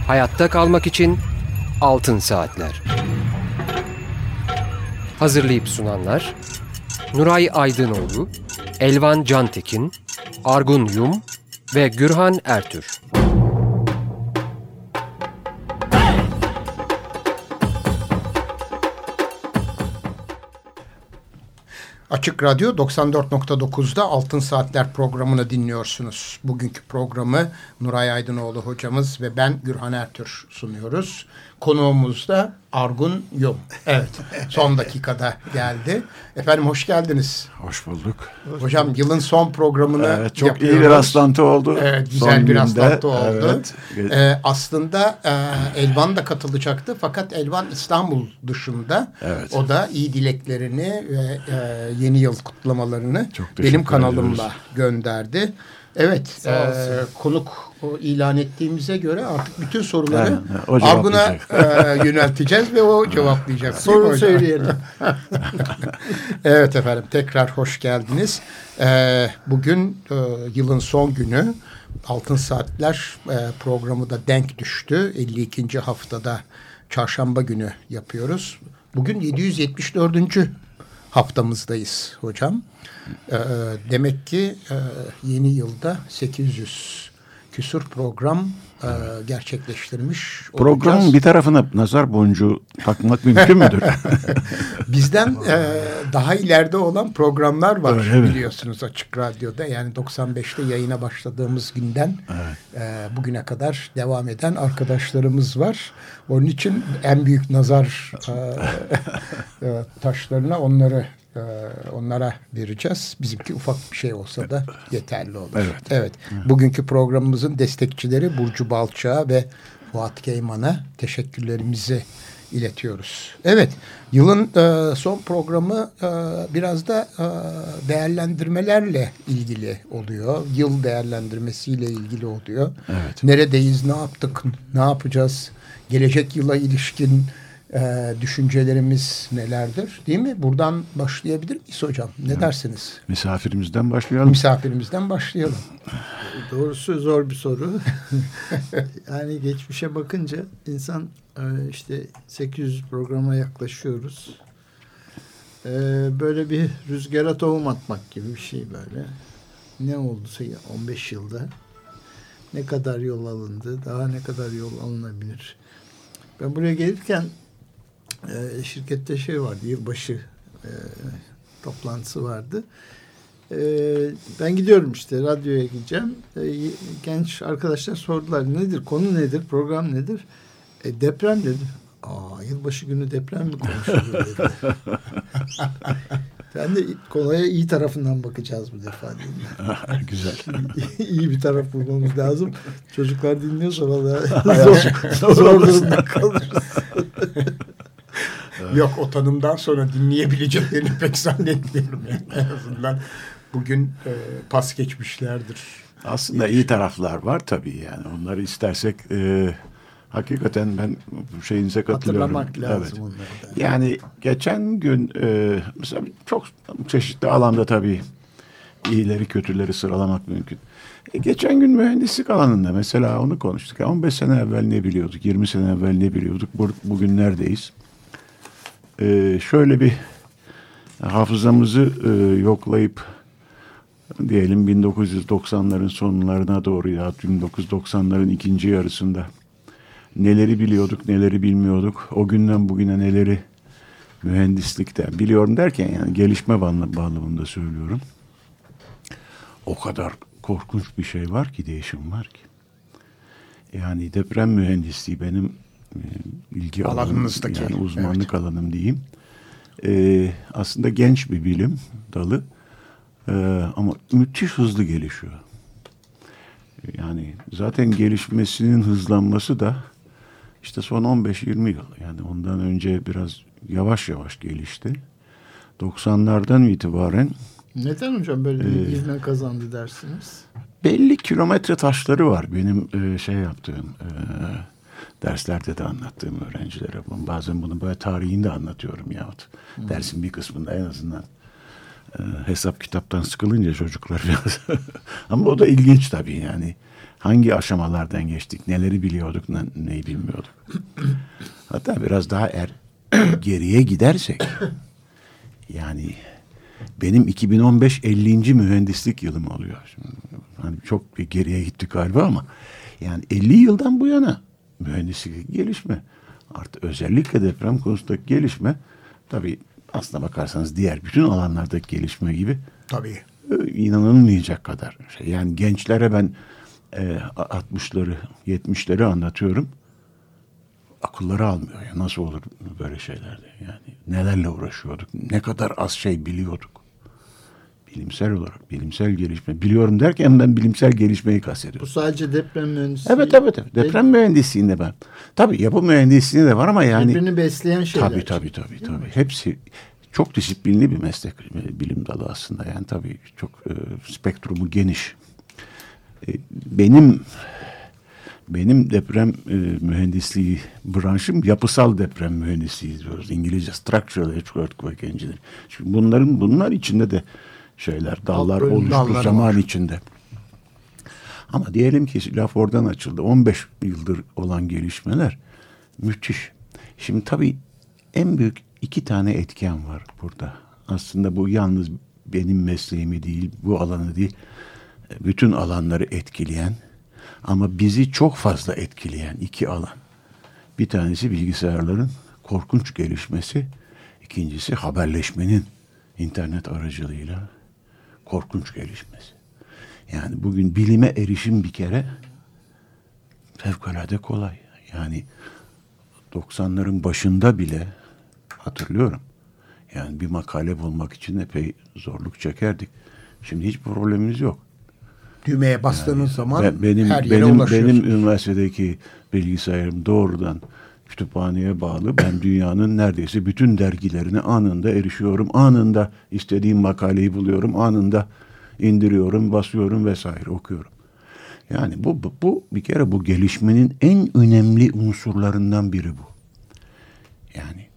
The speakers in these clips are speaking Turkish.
Hayatta kalmak için Altın Saatler. Hazırlayıp sunanlar Nuray Aydınoğlu, Elvan Cantekin, Argun Yum ve Gürhan Ertür. Açık Radyo 94.9'da Altın Saatler programını dinliyorsunuz. Bugünkü programı Nuray Aydınoğlu hocamız ve ben Gürhan Ertür sunuyoruz. Konuğumuz da Argun Yum. Evet, son dakikada geldi. Efendim hoş geldiniz. Hoş bulduk. Hocam yılın son programını çok yapıyoruz. iyi bir rastlantı oldu. Evet, güzel bir rastlantı oldu. Evet. Aslında Elvan da katılacaktı fakat Elvan İstanbul dışında. Evet. O da iyi dileklerini ve yeni yıl kutlamalarını çok benim kanalımla gönderdi. Evet, konuk ilan ettiğimize göre artık bütün soruları Argun'a yönelteceğiz ve o cevaplayacak. Sorun söyleyelim. Evet efendim, tekrar hoş geldiniz. Bugün yılın son günü. Altın Saatler programı da denk düştü. 52. haftada çarşamba günü yapıyoruz. Bugün 774. haftamızdayız hocam. Demek ki yeni yılda 800 küsur program gerçekleştirmiş olacağız. Programın bir tarafına nazar boncuğu takmak mümkün müdür? Bizden daha ileride olan programlar var, evet. Biliyorsunuz Açık Radyo'da. Yani 95'te yayına başladığımız günden bugüne kadar devam eden arkadaşlarımız var. Onun için en büyük nazar taşlarına onlara vereceğiz. Bizimki ufak bir şey olsa da yeterli olur. Evet. Bugünkü programımızın destekçileri Burcu Balçak'a ve Fuat Keyman'a teşekkürlerimizi iletiyoruz. Evet, yılın son programı biraz da değerlendirmelerle ilgili oluyor. Yıl değerlendirmesiyle ilgili oluyor. Evet. Neredeyiz, ne yaptık, ne yapacağız? Gelecek yıla ilişkin düşüncelerimiz nelerdir, değil mi? Buradan başlayabilir miyiz hocam? Ne dersiniz? Misafirimizden başlayalım. Misafirimizden başlayalım. Doğrusu zor bir soru. Yani geçmişe bakınca insan işte 800 programa yaklaşıyoruz. Böyle bir rüzgara tohum atmak gibi bir şey böyle. Ne olduysa 15 yılda ne kadar yol alındı, daha ne kadar yol alınabilir. Ben buraya gelirken şirkette vardı, yılbaşı toplantısı vardı. Ben gidiyorum işte, radyoya gideceğim. Genç arkadaşlar sordular, nedir, konu nedir, program nedir? Deprem dedim. Yılbaşı günü deprem mi konuşulur dedi. Ben de konuya iyi tarafından bakacağız bu defa dedim. Güzel. İyi bir taraf bulmamız lazım. Çocuklar dinliyorsa zor durumda kalırız. Yok, o tanımdan sonra dinleyebileceklerini pek zannetmiyorum. Yani. En azından bugün pas geçmişlerdir. Aslında iyi taraflar var tabii yani. Onları istersek hakikaten ben bu şeyinize katılıyorum. Hatırlamak lazım onları da. Yani geçen gün mesela çok çeşitli alanda tabii iyileri kötüleri sıralamak mümkün. Geçen gün mühendislik alanında mesela onu konuştuk. 15 sene evvel ne biliyorduk? 20 sene evvel ne biliyorduk? Bugün neredeyiz? Şöyle bir hafızamızı yoklayıp diyelim 1990'ların sonlarına doğru ya 1990'ların ikinci yarısında neleri biliyorduk, neleri bilmiyorduk. O günden bugüne neleri mühendislikte biliyorum derken yani gelişme bağlamında söylüyorum. O kadar korkunç bir şey var ki, değişim var ki. Yani deprem mühendisliği benim ilgi alanım, yani uzmanlık alanım diyeyim. Aslında genç bir bilim dalı ama müthiş hızlı gelişiyor. Yani zaten gelişmesinin hızlanması da işte son 15-20 yıl. Yani ondan önce biraz yavaş yavaş gelişti. 90'lardan itibaren. Neden hocam böyle bir ivme kazandı dersiniz? Belli kilometre taşları var benim yaptığım derslerde de anlattığım öğrencilere. Bazen bunu böyle tarihinde anlatıyorum yahut dersin bir kısmında en azından Hesap kitaptan sıkılınca çocuklar biraz. Ama o da ilginç tabii yani. Hangi aşamalardan geçtik, neleri biliyorduk, neyi bilmiyorduk. Hatta biraz daha geriye gidersek, yani benim 2015 50. mühendislik yılım oluyor. Şimdi, hani çok bir geriye gittik galiba ama yani 50 yıldan bu yana mühendislik gelişme, artık özellikle deprem konusundaki gelişme, tabii aslına bakarsanız diğer bütün alanlardaki gelişme gibi Tabii. inanılmayacak kadar şey. Yani gençlere ben 60'ları 70'leri anlatıyorum. Akılları almıyor ya. Nasıl olur böyle şeylerde? Yani nelerle uğraşıyorduk? Ne kadar az şey biliyorduk? Bilimsel olarak, bilimsel gelişme. Biliyorum derken ben bilimsel gelişmeyi kastediyorum. Bu sadece deprem mühendisliği. Evet. Deprem mühendisliğinde ben. Tabii yapı mühendisliğinde de var ama yani. Birbirini besleyen şeyler. Tabii. Hepsi çok disiplinli bir meslek, bilim dalı aslında. Yani tabii çok spektrumu geniş. Benim deprem mühendisliği branşım yapısal deprem mühendisliği diyoruz. İngilizce Structural Earthquake Engineering. Şimdi bunlar içinde de şeyler, dallar oluştu zaman var içinde. Ama diyelim ki laf oradan açıldı. 15 yıldır olan gelişmeler müthiş. Şimdi tabii en büyük 2 tane etken var burada. Aslında bu yalnız benim mesleğimi değil, bu alanı değil, bütün alanları etkileyen ama bizi çok fazla etkileyen 2 alan. Bir tanesi bilgisayarların korkunç gelişmesi, ikincisi haberleşmenin internet aracılığıyla korkunç gelişmesi. Yani bugün bilime erişim bir kere fevkalade kolay. Yani 90'ların başında bile hatırlıyorum. Yani bir makale bulmak için epey zorluk çekerdik. Şimdi hiç problemimiz yok. Düğmeye bastığınız zaman her yere benim ulaşıyorsunuz. Benim üniversitedeki bilgisayarım doğrudan kütüphaneye bağlı. Ben dünyanın neredeyse bütün dergilerine anında erişiyorum. Anında istediğim makaleyi buluyorum. Anında indiriyorum, basıyorum vesaire okuyorum. Yani bu bir kere bu gelişmenin en önemli unsurlarından biri bu. Yani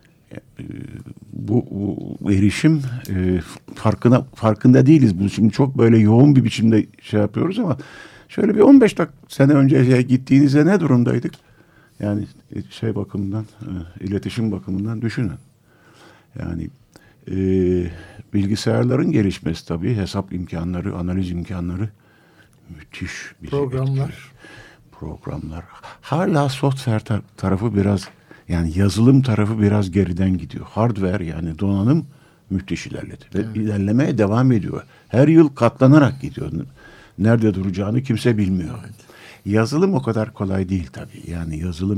bu erişim farkında değiliz. Bu şimdi çok böyle yoğun bir biçimde şey yapıyoruz ama şöyle bir 15 sene önce gittiğinizde ne durumdaydık? Yani şey bakımından, iletişim bakımından düşünün. Yani bilgisayarların gelişmesi tabii, hesap imkanları, analiz imkanları müthiş bir programlar. Hala software tarafı biraz, yani yazılım tarafı biraz geriden gidiyor. Hardware, yani donanım müthiş ilerledi. Ve ilerlemeye devam ediyor. Her yıl katlanarak gidiyor. Nerede duracağını kimse bilmiyor. Evet. Yazılım o kadar kolay değil tabii. Yani yazılım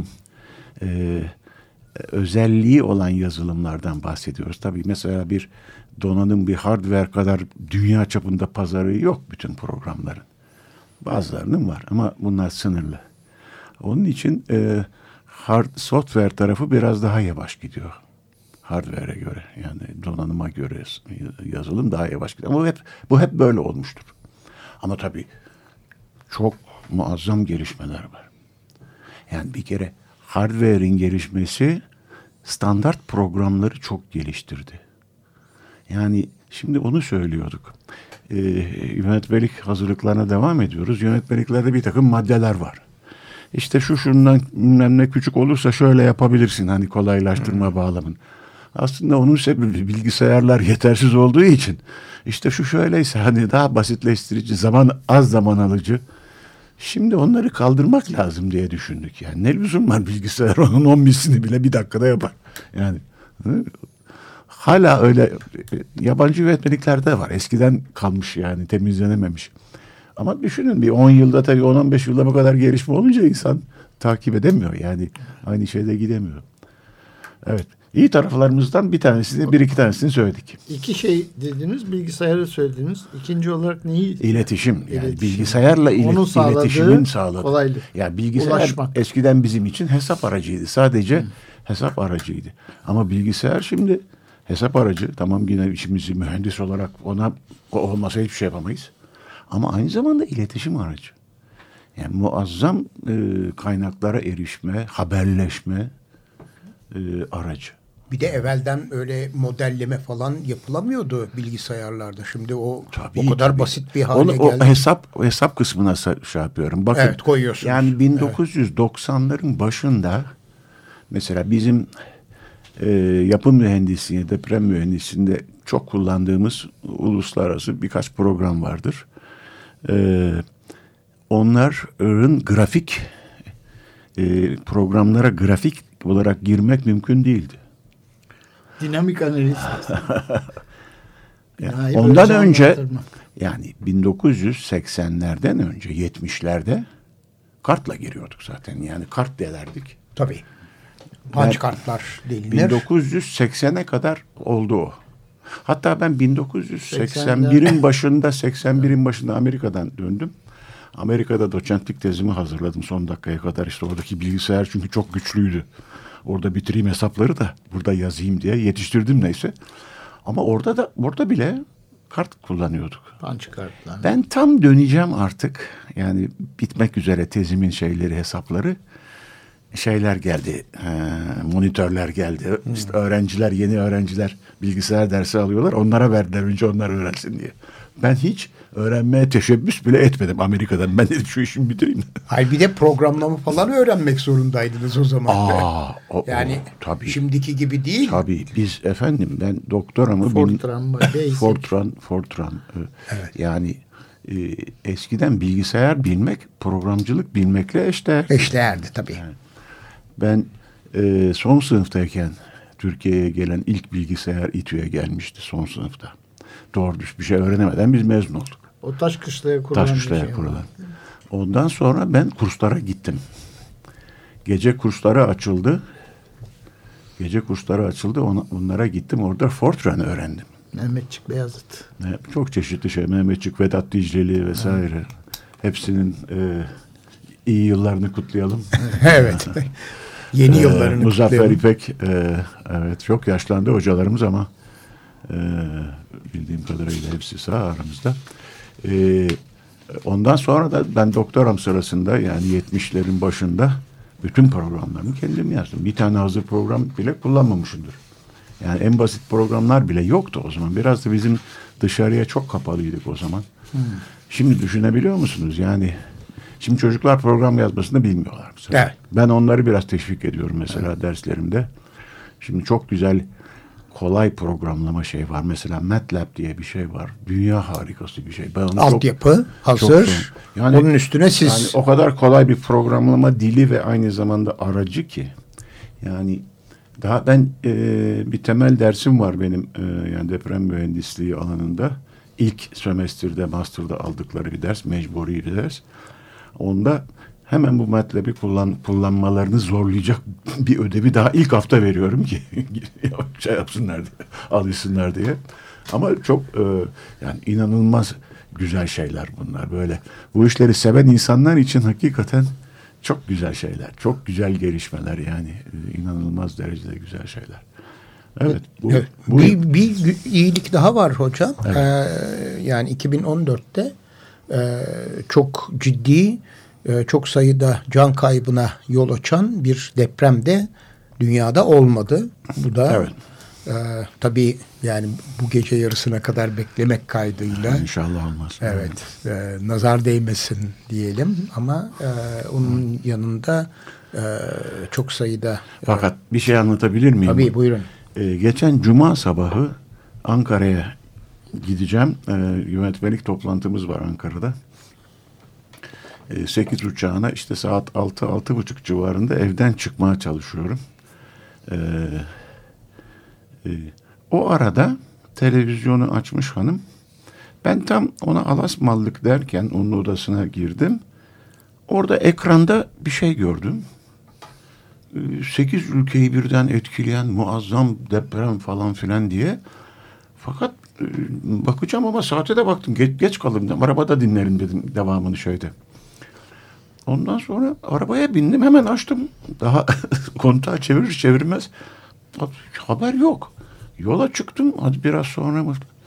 özelliği olan yazılımlardan bahsediyoruz. Tabii mesela bir donanım, bir hardware kadar dünya çapında pazarı yok bütün programların. Bazılarının var ama bunlar sınırlı. Onun için software tarafı biraz daha yavaş gidiyor. Hardware'e göre, yani donanıma göre yazılım daha yavaş gidiyor. Ama bu hep böyle olmuştur. Ama tabii çok muazzam gelişmeler var. Yani bir kere hardware'in gelişmesi standart programları çok geliştirdi. Yani şimdi onu söylüyorduk. Yönetmelik hazırlıklarına devam ediyoruz. Yönetmeliklerde bir takım maddeler var. İşte şundan ne küçük olursa şöyle yapabilirsin, hani kolaylaştırma bağlamın. Aslında onun sebebi bilgisayarlar yetersiz olduğu için işte şu şöyleyse hani daha basitleştirici, az zaman alıcı. Şimdi onları kaldırmak lazım diye düşündük. Yani ne lüzum var, bilgisayar onun 10 mislini bile bir dakikada yapar. Yani hala öyle yabancı yönetmeliklerde var. Eskiden kalmış, yani temizlenememiş. Ama düşünün, bir 10 yılda tabii 10-15 yılda bu kadar gelişme olunca insan takip edemiyor. Yani aynı şeyde gidemiyor. Evet. İyi taraflarımızdan bir iki tanesini söyledik. 2 şey dediniz, bilgisayarı söylediniz. İkinci olarak neyi? İletişim. Yani bilgisayarla iletişimin sağladığı kolaylık. Yani bilgisayar eskiden bizim için hesap aracıydı. Sadece hesap aracıydı. Ama bilgisayar şimdi hesap aracı. Tamam, yine işimizi mühendis olarak o olmasa hiçbir şey yapamayız. Ama aynı zamanda iletişim aracı. Yani muazzam kaynaklara erişme, haberleşme aracı. Bir de evvelden öyle modelleme falan yapılamıyordu bilgisayarlarda. Şimdi o kadar basit bir hale geldi. O hesap kısmına şey yapıyorum. Bakın, evet, koyuyorsunuz. Yani 1990'ların başında mesela bizim yapı mühendisliği, deprem mühendisliğinde çok kullandığımız uluslararası birkaç program vardır. Onların grafik programlara grafik olarak girmek mümkün değildi. Dinamik analiz. Yani ondan önce yani 1980'lerden önce 70'lerde kartla giriyorduk zaten. Yani kart delerdik. Tabii. Punch kartlar delinir. 1980'e kadar oldu o. Hatta ben 1981'in başında Amerika'dan döndüm. Amerika'da doçentlik tezimi hazırladım son dakikaya kadar. İşte oradaki bilgisayar çünkü çok güçlüydü. Orada bitireyim hesapları da burada yazayım diye yetiştirdim neyse. Ama orada bile kart kullanıyorduk. Punch kartlar. Ben tam döneceğim artık. Yani bitmek üzere tezimin hesapları. Şeyler geldi. Monitörler geldi. İşte yeni öğrenciler bilgisayar dersi alıyorlar. Onlara verdiler önce onlar öğrensin diye. Ben hiç öğrenmeye teşebbüs bile etmedim Amerika'dan. Ben dedim şu işimi bitireyim. Hayır, bir de programlama falan öğrenmek zorundaydınız o zaman. Yani tabii. Şimdiki gibi değil. Tabii biz ben doktoramı Fortran. Evet. Yani eskiden bilgisayar bilmek programcılık bilmekle eşdeğerdi. Eşdeğerdi tabii. Yani ben son sınıftayken Türkiye'ye gelen ilk bilgisayar İTÜ'ye gelmişti son sınıfta. Doğru düz bir şey öğrenemeden biz mezun olduk. O Taşkışla'ya kurulan. Ondan sonra ben kurslara gittim. Gece kursları açıldı. Onlara gittim. Orada Fortran öğrendim. Mehmetçik Beyazıt. Çok çeşitli Mehmetçik, Vedat Dicleli vesaire. Evet. Hepsinin iyi yıllarını kutlayalım. Evet. Yeni yıllarını Muzaffer kutlayalım. İpek evet çok yaşlandı hocalarımız ama bildiğim kadarıyla hepsi sağ aramızda. Ondan sonra da ben doktoram sırasında yani 70'lerin başında bütün programlarımı kendim yazdım. Bir tane hazır program bile kullanmamışımdır. Yani en basit programlar bile yoktu o zaman. Biraz da bizim dışarıya çok kapalıydık o zaman. Şimdi düşünebiliyor musunuz? Yani şimdi çocuklar program yazmasını bilmiyorlar mesela. Evet. Ben onları biraz teşvik ediyorum mesela derslerimde. Şimdi çok güzel kolay programlama var. Mesela MATLAB diye bir şey var. Dünya harikası bir şey. Altyapı hazır. Yani, onun üstüne siz... Yani o kadar kolay bir programlama dili ve aynı zamanda aracı ki. Yani daha ben bir temel dersim var benim yani deprem mühendisliği alanında. İlk sömestrde, master'da aldıkları bir ders. Mecburi bir ders. Onda hemen bu MATLAB'i kullanmalarını zorlayacak bir ödevi daha ilk hafta veriyorum ki yapsınlar diye, alışsınlar diye. Ama çok yani inanılmaz güzel şeyler bunlar böyle. Bu işleri seven insanlar için hakikaten çok güzel şeyler, çok güzel gelişmeler yani inanılmaz derecede güzel şeyler. Evet. Bir iyilik daha var hocam. Evet. Yani 2014'te çok ciddi, çok sayıda can kaybına yol açan bir deprem de dünyada olmadı. Bu da evet. Tabii yani bu gece yarısına kadar beklemek kaydıyla. İnşallah olmaz. Evet. Nazar değmesin diyelim ama onun yanında çok sayıda... Fakat bir şey anlatabilir miyim? Tabii buyurun. Geçen cuma sabahı Ankara'ya gideceğim. Yönetmelik toplantımız var Ankara'da. 8 uçağına işte saat 6-6.30 civarında evden çıkmaya çalışıyorum. O arada televizyonu açmış hanım. Ben tam ona alasmallık derken onun odasına girdim. Orada ekranda bir şey gördüm. 8 ülkeyi birden etkileyen muazzam deprem falan filan diye. Fakat bakacağım ama saate de baktım. Geç kaldım. Arabada dinlerim dedim devamını şöyle. Ondan sonra arabaya bindim. Hemen açtım. Daha kontağı çevirmez. Haber yok. Yola çıktım. Hadi biraz sonra mı?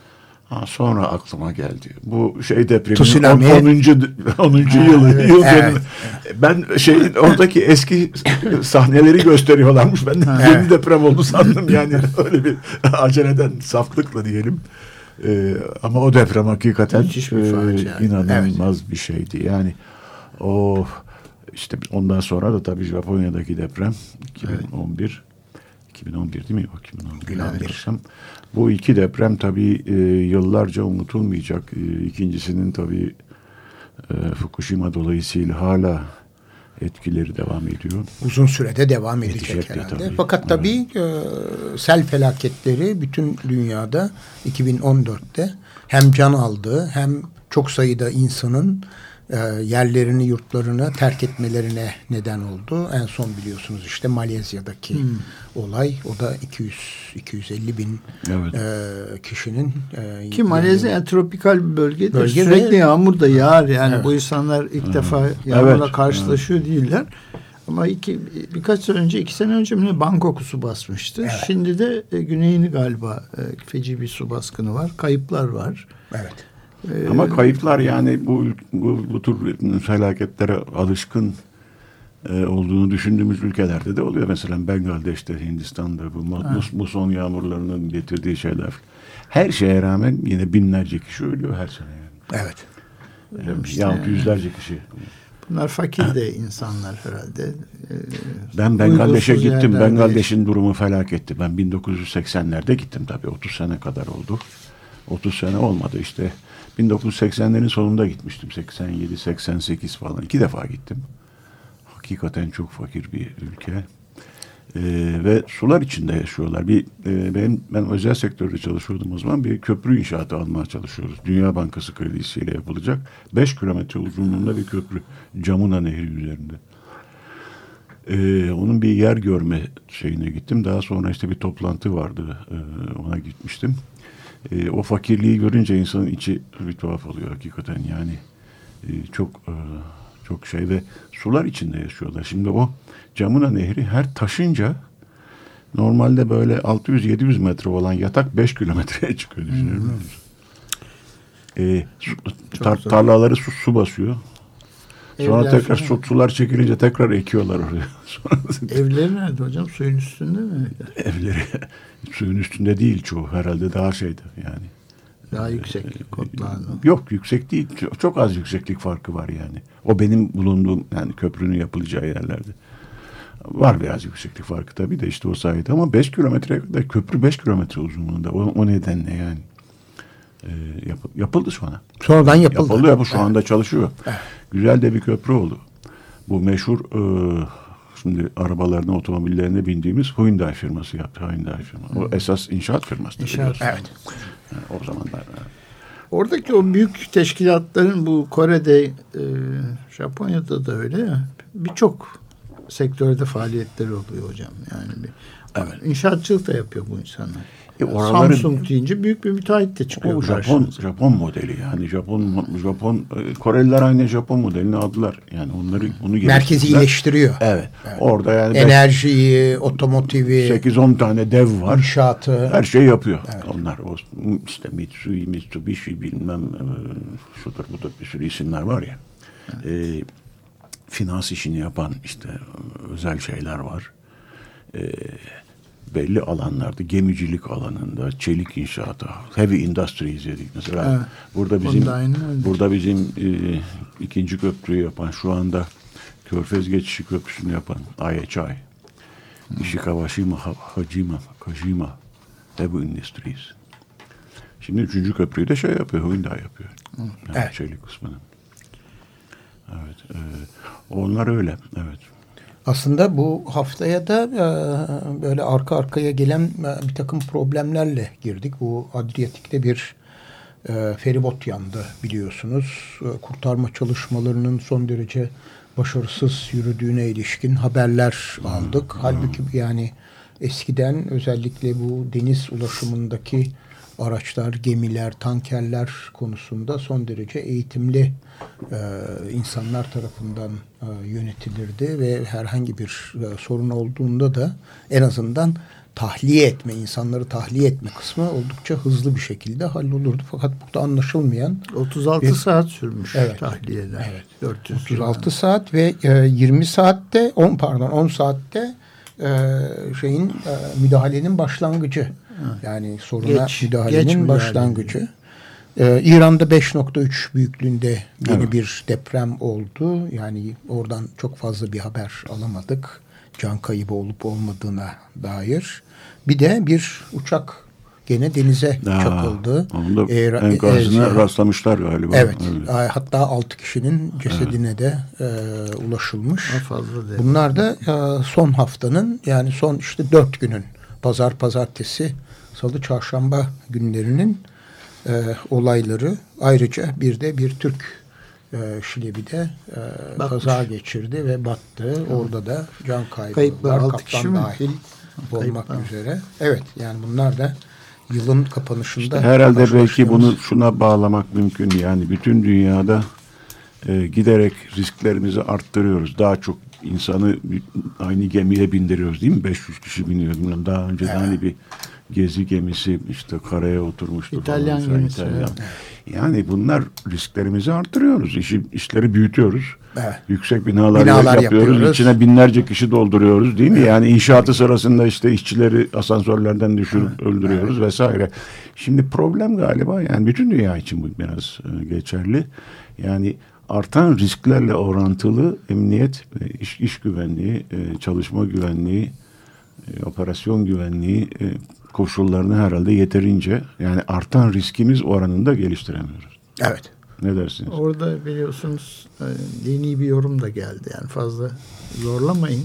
Sonra aklıma geldi. Bu şey depremin Tsunami. 10. yıl dönümü. Ben oradaki eski sahneleri gösteriyorlarmış. Ben de yeni deprem oldu sandım yani. Öyle bir aceleden, saflıkla diyelim. Ama o deprem hakikaten inanılmaz bir şeydi. Yani o işte ondan sonra da tabii Japonya'daki deprem 2011 değil mi? 2011. Bu iki deprem tabii yıllarca unutulmayacak. İkincisinin tabii Fukushima dolayısıyla hala etkileri devam ediyor. Uzun sürede devam edecek herhalde. Tabii. Fakat tabii sel felaketleri bütün dünyada 2014'te hem can aldığı hem çok sayıda insanın yerlerini, yurtlarını terk etmelerine neden oldu. En son biliyorsunuz işte Malezya'daki olay. O da 250 bin kişinin. Ki Malezya tropikal bir bölgedir. Sürekli yağmur da yağar. Yani bu insanlar ilk defa yağmurla karşılaşıyor değiller. Ama birkaç sene önce, 2 sene önce mi Bangkok'u su basmıştı. Evet. Şimdi de güneyini galiba feci bir su baskını var. Kayıplar var. Evet. Ama kayıplar yani bu tür felaketlere alışkın olduğunu düşündüğümüz ülkelerde de oluyor. Mesela Bengaldeş'te, Hindistan'da bu muson yağmurlarının getirdiği şeyler. Her şeye rağmen yine binlerce kişi ölüyor her sene. Yani. Evet. Yahut yüzlerce kişi. Bunlar fakir de insanlar herhalde. Ben Bengaldeş'e gittim. Bengaldeş'in durumu felaketti. Ben 1980'lerde gittim tabii. 30 sene kadar oldu. 30 sene olmadı işte. 1980'lerin sonunda gitmiştim. 87, 88 falan. 2 defa gittim. Hakikaten çok fakir bir ülke. Ve sular içinde yaşıyorlar. Ben özel sektörde çalışıyordum o zaman. Bir köprü inşaatı almaya çalışıyoruz. Dünya Bankası kredisiyle yapılacak. 5 kilometre uzunluğunda bir köprü. Camuna Nehri üzerinde. Onun bir yer görme şeyine gittim. Daha sonra işte bir toplantı vardı. Ona gitmiştim. O fakirliği görünce insanın içi bir tuhaf oluyor hakikaten yani. Çok şey ve sular içinde yaşıyorlar. Şimdi o Camuna Nehri her taşınca normalde böyle 600-700 metre olan yatak 5 kilometreye çıkıyor düşünür müsünüz? Tarlaları su basıyor. Sonra evler tekrar sular çekilince tekrar ekiyorlar oraya. Evleri nerede hocam? Suyun üstünde mi? Evleri suyun üstünde değil çoğu. Herhalde daha şeydi yani. Daha yüksek kodlarla. Yok yüksek değil. Çok az yükseklik farkı var yani. O benim bulunduğum yani köprünün yapılacağı yerlerde. Var biraz yükseklik farkı tabii de işte o sayede. Ama 5 kilometreye kadar köprü 5 kilometre uzunluğunda. O nedenle yani. Yapıldı sonra. Sonradan yapıldı. Yapıldı. Şu anda çalışıyor. Evet. Güzel de bir köprü oldu. Bu meşhur şimdi arabalarına, otomobillerine bindiğimiz Hyundai firması yaptı. Hyundai firma. O esas inşaat firması. Evet. Yani o zamanlar. Oradaki o büyük teşkilatların bu Kore'de, Japonya'da da öyle ya. Birçok sektörde faaliyetleri oluyor hocam. Yani inşaatçılık da yapıyor bu insanlar. Samsung deyince büyük bir müteahhit de çıkıyor. O Japon modeli yani Japon Koreliler aynı Japon modelini aldılar. Yani onu merkezi iyileştiriyor. Evet. Orada yani enerjiyi, otomotivi, 8-10 tane dev var. İnşaatı. Her şeyi yapıyor. Evet. Onlar işte Mitsubishi bilmem şudur budur bir sürü isimler var ya. Evet. Finans işini yapan işte özel şeyler var. Belli alanlarda, gemicilik alanında, çelik inşaatı, heavy industry izledik mesela. Evet. Burada bizim ikinci köprüyü yapan, şu anda Körfez geçişi köprüsünü yapan IHI, Ishikawa, Kajima, Heavy Industries. Şimdi 3. köprüyü de yapıyor, Hyundai yapıyor. Yani evet. Çelik kısmını. Evet. Onlar öyle, evet. Aslında bu haftaya da böyle arka arkaya gelen bir takım problemlerle girdik. Bu Adriyatik'te bir feribot yandı biliyorsunuz. Kurtarma çalışmalarının son derece başarısız yürüdüğüne ilişkin haberler aldık. Halbuki yani eskiden özellikle bu deniz ulaşımındaki araçlar, gemiler, tankerler konusunda son derece eğitimli insanlar tarafından yönetilirdi ve herhangi bir sorun olduğunda da en azından insanları tahliye etme kısmı oldukça hızlı bir şekilde hallolurdu. Fakat burada anlaşılmayan 36 saat sürmüş tahliyeler. Evet. 400 36 saat ve 20 saatte 10 saatte müdahalenin başlangıcı. Yani soruna müdahalenin başlangıcı. İran'da 5.3 büyüklüğünde yeni bir deprem oldu. Yani oradan çok fazla bir haber alamadık. Can kaybı olup olmadığına dair. Bir de bir uçak gene denize çakıldı. Onun da enkazına rastlamışlar galiba. Evet. Hatta 6 kişinin cesedine de ulaşılmış. Bunlar da son haftanın, yani son işte 4 günün, pazar, pazartesi, salı, çarşamba günlerinin olayları. Ayrıca bir de bir Türk Şilebi'de kaza geçirdi ve battı. Orada da can kaybı var. Kaptan dahil olmak üzere. Evet, yani bunlar da yılın kapanışında. İşte herhalde belki bunu şuna bağlamak mümkün. Yani bütün dünyada giderek risklerimizi arttırıyoruz. Daha çok insanı aynı gemiye bindiriyoruz, değil mi? 500 kişi biniyor. Daha önce hani bir gezi gemisi işte karaya oturmuştu. İtalyan gemisi. Yani bunlar risklerimizi arttırıyoruz. İşleri büyütüyoruz. Evet. Yüksek binalar yapıyoruz. İçine binlerce kişi dolduruyoruz, değil mi? Yani inşaatı sırasında işte işçileri asansörlerden düşürüp öldürüyoruz vesaire. Şimdi problem galiba, yani bütün dünya için bu biraz geçerli. Yani artan risklerle orantılı emniyet, iş güvenliği, çalışma güvenliği, operasyon güvenliği koşullarını herhalde yeterince, yani artan riskimiz oranında geliştiremiyoruz. Evet. Ne dersiniz? Orada biliyorsunuz dini bir yorum da geldi. Yani fazla zorlamayın.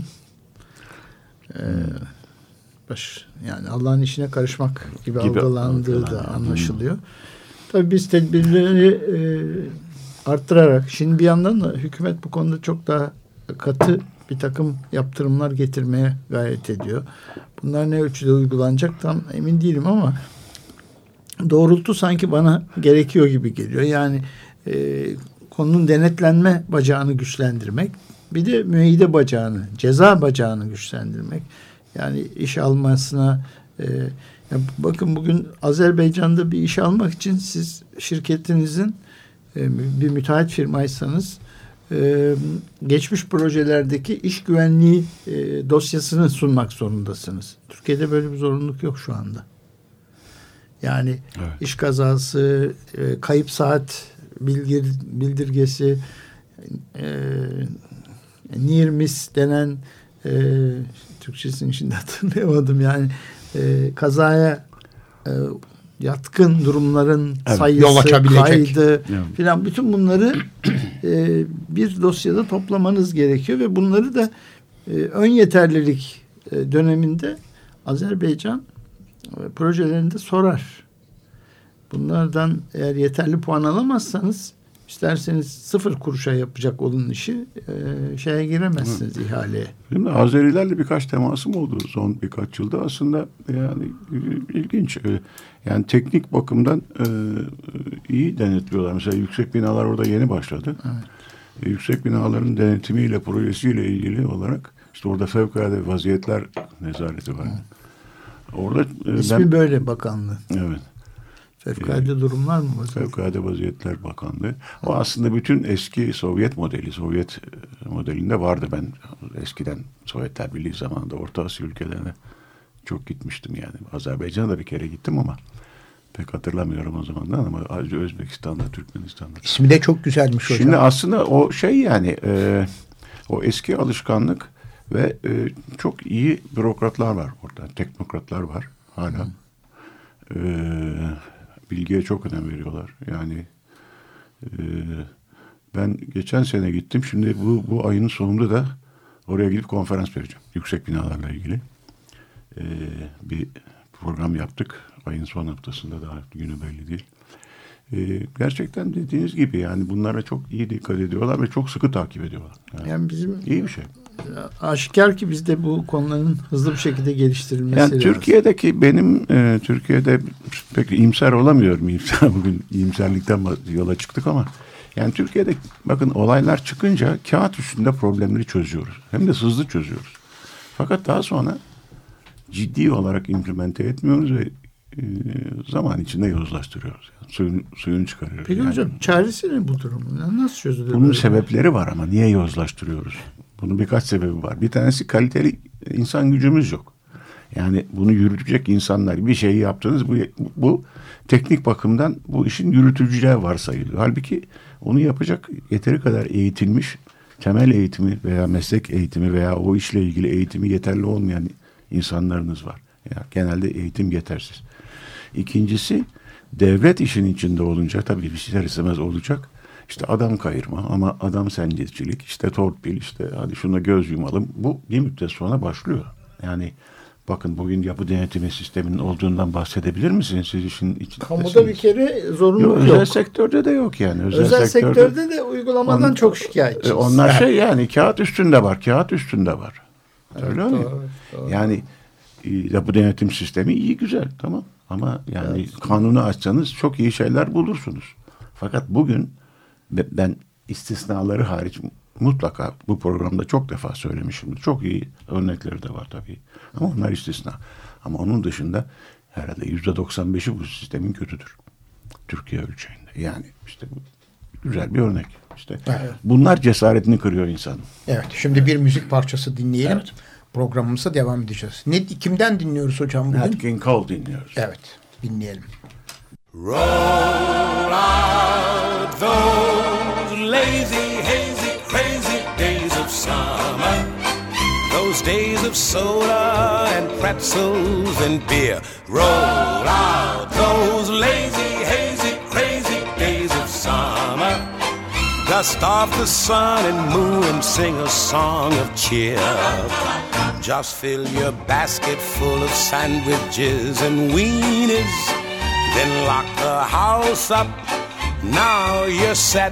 Yani Allah'ın işine karışmak gibi algılandığı da anlaşılıyor. Tabii biz tedbirleri arttırarak, şimdi bir yandan da hükümet bu konuda çok daha katı bir takım yaptırımlar getirmeye gayret ediyor. Bunlar ne ölçüde uygulanacak tam emin değilim ama doğrultu sanki bana gerekiyor gibi geliyor. Yani konunun denetlenme bacağını güçlendirmek, bir de müeyyide bacağını, ceza bacağını güçlendirmek. Yani iş almasına bakın, bugün Azerbaycan'da bir iş almak için siz şirketinizin bir müteahhit firmaysanız geçmiş projelerdeki iş güvenliği dosyasını sunmak zorundasınız. Türkiye'de böyle bir zorunluluk yok şu anda. Yani iş kazası, kayıp saat bildirgesi, near miss denen Türkçesini şimdi hatırlayamadım, yani kazaya yatkın durumların sayısı, kaydı filan, bütün bunları bir dosyada toplamanız gerekiyor ve bunları da ön yeterlilik döneminde Azerbaycan projelerinde sorar. Bunlardan eğer yeterli puan alamazsanız, isterseniz 0 kuruşa yapacak olun işi, şeye giremezsiniz, ihaleye. Şimdi Azerilerle birkaç temasım oldu son birkaç yılda. Aslında yani ilginç. Yani teknik bakımdan iyi denetliyorlar. Mesela yüksek binalar orada yeni başladı. Evet. Yüksek binaların denetimiyle, projesiyle ilgili olarak işte orada fevkalade vaziyetler nezareti var. Evet. Orada İsmi böyle bakanlığı. Evet. Fevkalade durumlar mı? Fevkalade Vaziyetler Bakanlığı. O aslında bütün eski Sovyet modelinde vardı. Ben eskiden Sovyetler Birliği zamanında Orta Asya ülkelerine çok gitmiştim yani. Azerbaycan'a da bir kere gittim ama pek hatırlamıyorum o zamandan, ama ayrıca Özbekistan'da, Türkmenistan'da. İsmi de çok güzelmiş hocam. Şimdi aslında o yani o eski alışkanlık ve çok iyi bürokratlar var orada. Teknokratlar var hala. Bilgiye çok önem veriyorlar. Yani ben geçen sene gittim. Şimdi bu ayın sonunda da oraya gidip konferans vereceğim. Yüksek binalarla ilgili. Bir program yaptık. Ayın son haftasında, daha günü belli değil. Gerçekten dediğiniz gibi yani bunlara çok iyi dikkat ediyorlar ve çok sıkı takip ediyorlar. Yani bizim iyi bir şey. aşikar ki bizde bu konuların hızlı bir şekilde geliştirilmesi Yani lazım. Türkiye'deki benim Türkiye'de pek iyimser olamıyorum. Bugün iyimserlikten yola çıktık ama yani Türkiye'de bakın olaylar çıkınca kağıt üstünde problemleri çözüyoruz. Hem de hızlı çözüyoruz. Fakat daha sonra ciddi olarak implemente etmiyoruz ve zaman içinde yozlaştırıyoruz. Yani suyunu çıkarıyoruz. Peki yani. hocam çaresi ne bu durumun? Yani nasıl çözülür? Bunun sebepleri var ama niye yozlaştırıyoruz? Bunun birkaç sebebi var. Bir tanesi kaliteli insan gücümüz yok. Yani bunu yürütecek insanlar, bir şeyi yaptınız, bu teknik bakımdan bu işin yürütücüleri varsayılıyor. Halbuki onu yapacak yeteri kadar eğitilmiş, temel eğitimi veya meslek eğitimi veya o işle ilgili eğitimi yeterli olmayan insanlarınız var. Yani genelde eğitim yetersiz. İkincisi, devlet işin içinde olunca tabii bir şeyler istemez olacak. İşte adam kayırma ama adam sencilcilik, işte torpil, işte hadi şuna göz yumalım. Bu bir müddet sonra başlıyor. Yani bakın bugün yapı denetimi sisteminin olduğundan bahsedebilir misiniz? Siz işin içindesiniz. Kamuda bir kere zorunluluk yok. Özel sektörde de yok yani. Özel sektörde de uygulamadan çok şikayetçiyiz. Onlar yani kağıt üstünde var. Kağıt üstünde var. Öyle mi? Doğru. Yani yapı denetim sistemi iyi güzel tamam. Ama yani evet, kanunu açsanız çok iyi şeyler bulursunuz. Fakat bugün ben istisnaları hariç mutlaka bu programda çok defa söylemişimdir. Çok iyi örnekleri de var tabii. Ama onlar istisna. Ama onun dışında herhalde %95'i bu sistemin kötüdür. Türkiye ölçeğinde. Yani işte bu güzel bir örnek. İşte evet. Bunlar cesaretini kırıyor insanın. Evet. Şimdi bir müzik parçası dinleyelim. Evet. Programımıza devam edeceğiz. Kimden dinliyoruz hocam bugün? Nat King Cole dinliyoruz. Evet. Dinleyelim. Roll out those lazy, hazy, crazy days of summer. Those days of soda and pretzels and beer. Roll out those lazy, hazy, crazy days of summer. Dust off the sun and moon and sing a song of cheer. Just fill your basket full of sandwiches and weenies. Then lock the house up, now you're set.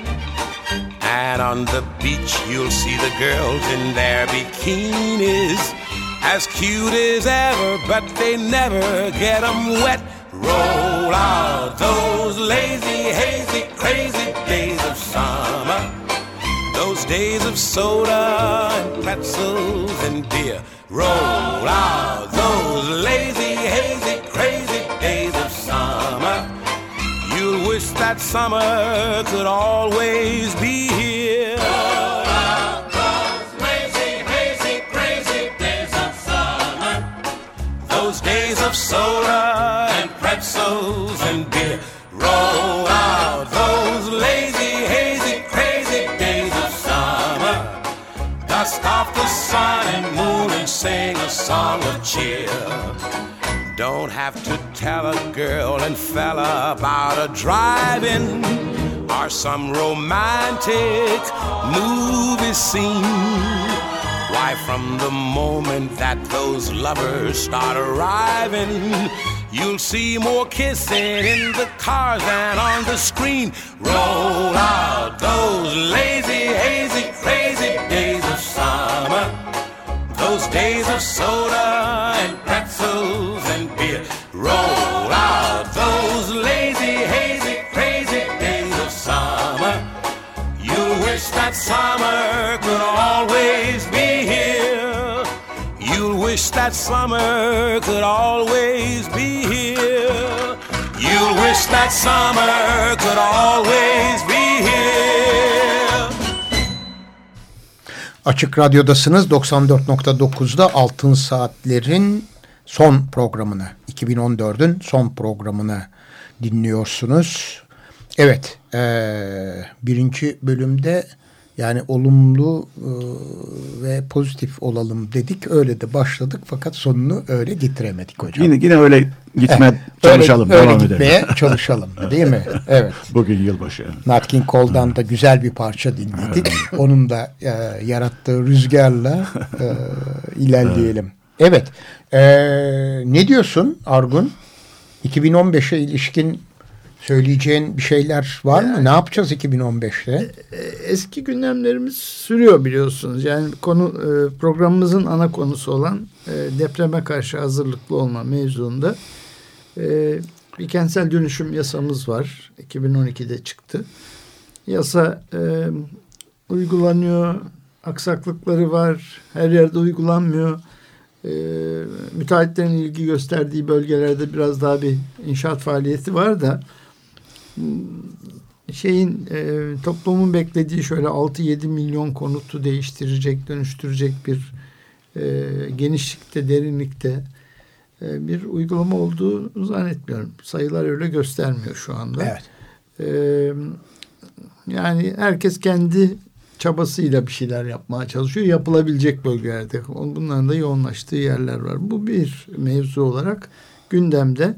And on the beach you'll see the girls in their bikinis. As cute as ever, but they never get them wet. Roll out those lazy, hazy, crazy days of summer. Those days of soda and pretzels and beer. Roll out those lazy, hazy, crazy days of summer. You'll wish that summer could always be here. Roll out those lazy, hazy, crazy days of summer. Those days of soda and pretzels and beer. Roll out those lazy, hazy, crazy days of summer. Dust off the sun and moon and sing a song of cheer. Don't have to tell a girl and fella about a drive-in or some romantic movie scene. Why, from the moment that those lovers start arriving, you'll see more kissing in the cars than on the screen. Roll out those lazy, hazy, crazy days of summer. Those days of soda and pretzels and beer. Roll out those lazy, hazy, crazy days of summer. You'll wish that summer could always be here. You'll wish that summer could always be here. You'll wish that summer could always be here. Açık Radyo'dasınız. 94.9'da Altın Saatler'in son programını, 2014'ün son programını dinliyorsunuz. Evet, birinci bölümde yani olumlu ve pozitif olalım dedik. Öyle de başladık fakat sonunu öyle getiremedik hocam. Yine öyle çalışalım. Öyle devam gitmeye edelim. çalışalım değil mi? Evet. Bugün yılbaşı. Nat King Cole'dan da güzel bir parça dinledik. Onun da yarattığı rüzgarla ilerleyelim. Evet. Ne diyorsun Argun? 2015'e ilişkin Söyleyeceğin bir şeyler var mı? Ne yapacağız 2015'te? Eski gündemlerimiz sürüyor biliyorsunuz. Yani programımızın ana konusu olan depreme karşı hazırlıklı olma mevzuunda bir kentsel dönüşüm yasamız var. 2012'de çıktı. Yasa uygulanıyor. Aksaklıkları var. Her yerde uygulanmıyor. Müteahhitlerin ilgi gösterdiği bölgelerde biraz daha bir inşaat faaliyeti var da toplumun beklediği şöyle 6-7 milyon konutu değiştirecek, dönüştürecek bir genişlikte, derinlikte bir uygulama olduğunu zannetmiyorum. Sayılar öyle göstermiyor şu anda. Evet. Yani herkes kendi çabasıyla bir şeyler yapmaya çalışıyor. Yapılabilecek bölgelerde. Bunların da yoğunlaştığı yerler var. Bu bir mevzu olarak gündemde.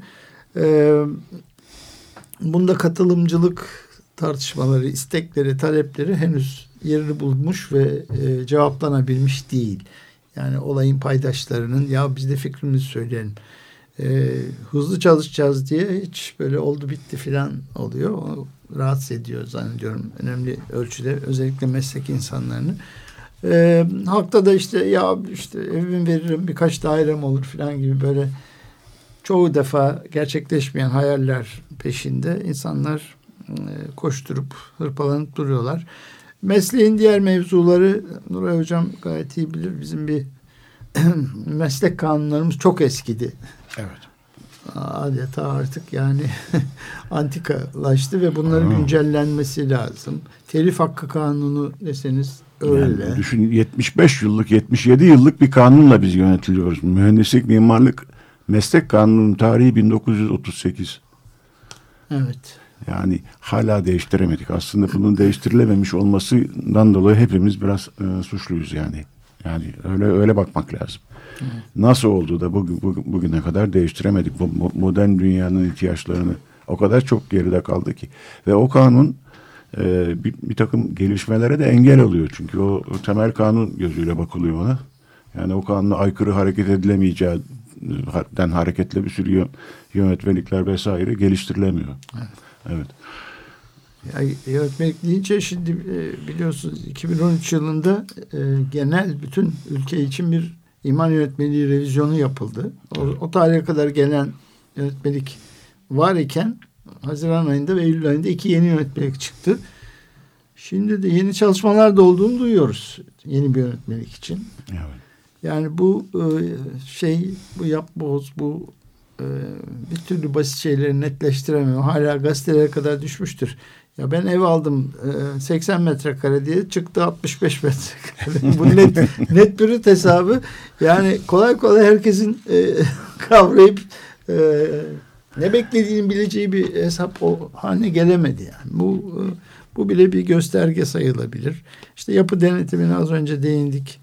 Bunda katılımcılık tartışmaları, istekleri, talepleri henüz yerini bulmuş ve cevaplanabilmiş değil. Yani olayın paydaşlarının ya biz de fikrimizi söyleyelim. Hızlı çalışacağız diye hiç böyle oldu bitti filan oluyor. O rahatsız ediyor zannediyorum önemli ölçüde özellikle meslek insanlarını. Halkta da işte evimi veririm birkaç dairem olur filan gibi böyle çoğu defa gerçekleşmeyen hayaller peşinde insanlar koşturup hırpalanıp duruyorlar. Mesleğin diğer mevzuları Nuray Hocam gayet iyi bilir. Bizim bir meslek kanunlarımız çok eskidi. Evet. Adeta artık yani antikalaştı ve bunların güncellenmesi lazım. Telif hakkı kanunu deseniz öyle. Yani düşün 75 yıllık 77 yıllık bir kanunla biz yönetiliyoruz. Mühendislik, mimarlık meslek kanunun tarihi 1938. Evet. Yani hala değiştiremedik. Aslında bunun değiştirilememiş olmasından dolayı hepimiz biraz suçluyuz yani. Yani öyle bakmak lazım. Nasıl oldu da bugüne kadar değiştiremedik? Bu modern dünyanın ihtiyaçlarını o kadar çok geride kaldı ki. Ve o kanun bir takım gelişmelere de engel oluyor. Çünkü o temel kanun gözüyle bakılıyor ona. Yani o kanuna aykırı hareket edilemeyeceğinden hareketle bir sürü yönetmelikler vesaire geliştirilemiyor. Evet. Ya, yönetmelik deyince şimdi biliyorsunuz 2013 yılında genel bütün ülke için bir imar yönetmeliği revizyonu yapıldı. O tarihe kadar gelen yönetmelik var iken Haziran ayında ve Eylül ayında 2 yeni yönetmelik çıktı. Şimdi de yeni çalışmalar da olduğunu duyuyoruz yeni bir yönetmelik için. Evet. Yani bu bu yapboz, bu bir türlü basit şeyleri netleştiremiyor. Hala gazetelere kadar düşmüştür. Ya ben ev aldım 80 metrekare diye çıktı 65 metrekare. Bu net brüt hesabı. Yani kolay kolay herkesin kavrayıp ne beklediğini bileceği bir hesap o haline gelemedi yani. Bu bile bir gösterge sayılabilir. İşte yapı denetimine az önce değindik.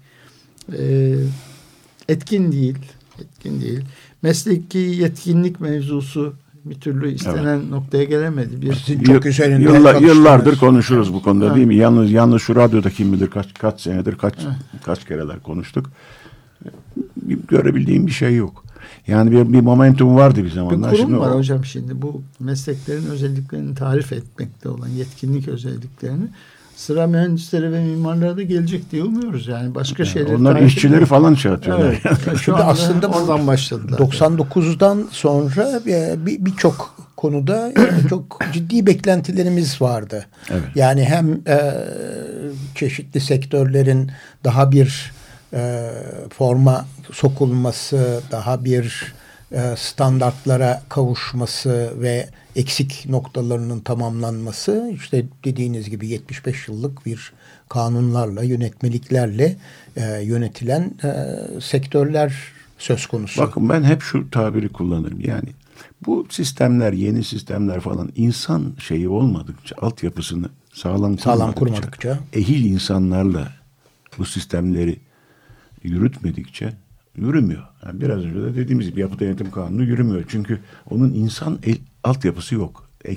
Etkin değil. Mesleki yetkinlik mevzusu bir türlü istenen noktaya gelemedi. Çok yıllardır konuşuruz bu konuda değil mi? Yalnız şu radyoda kim bilir kaç senedir kaç kereler konuştuk. Görebildiğim bir şey yok. Yani bir momentum vardı bir zamanlar. Bir kurum var hocam şimdi bu mesleklerin özelliklerini tarif etmekte olan yetkinlik özelliklerini sıra mühendislere ve mimarlara da gelecek diye umuyoruz. Yani başka şeyler. Onlar işçileri falan şey atıyorlar. Evet. Şu anda aslında oradan başladılar. 99'dan sonra birçok konuda çok ciddi beklentilerimiz vardı. Evet. Yani hem çeşitli sektörlerin daha bir forma sokulması, daha bir standartlara kavuşması ve eksik noktalarının tamamlanması, işte dediğiniz gibi 75 yıllık bir kanunlarla, yönetmeliklerle yönetilen sektörler söz konusu. Bakın ben hep şu tabiri kullanırım. Yani bu sistemler, yeni sistemler falan insan şeyi olmadıkça, altyapısını sağlam kurmadıkça, ehil insanlarla bu sistemleri yürütmedikçe yürümüyor. Yani biraz önce de dediğimiz gibi yapı denetim kanunu yürümüyor. Çünkü onun insan altyapısı yok. Eksik.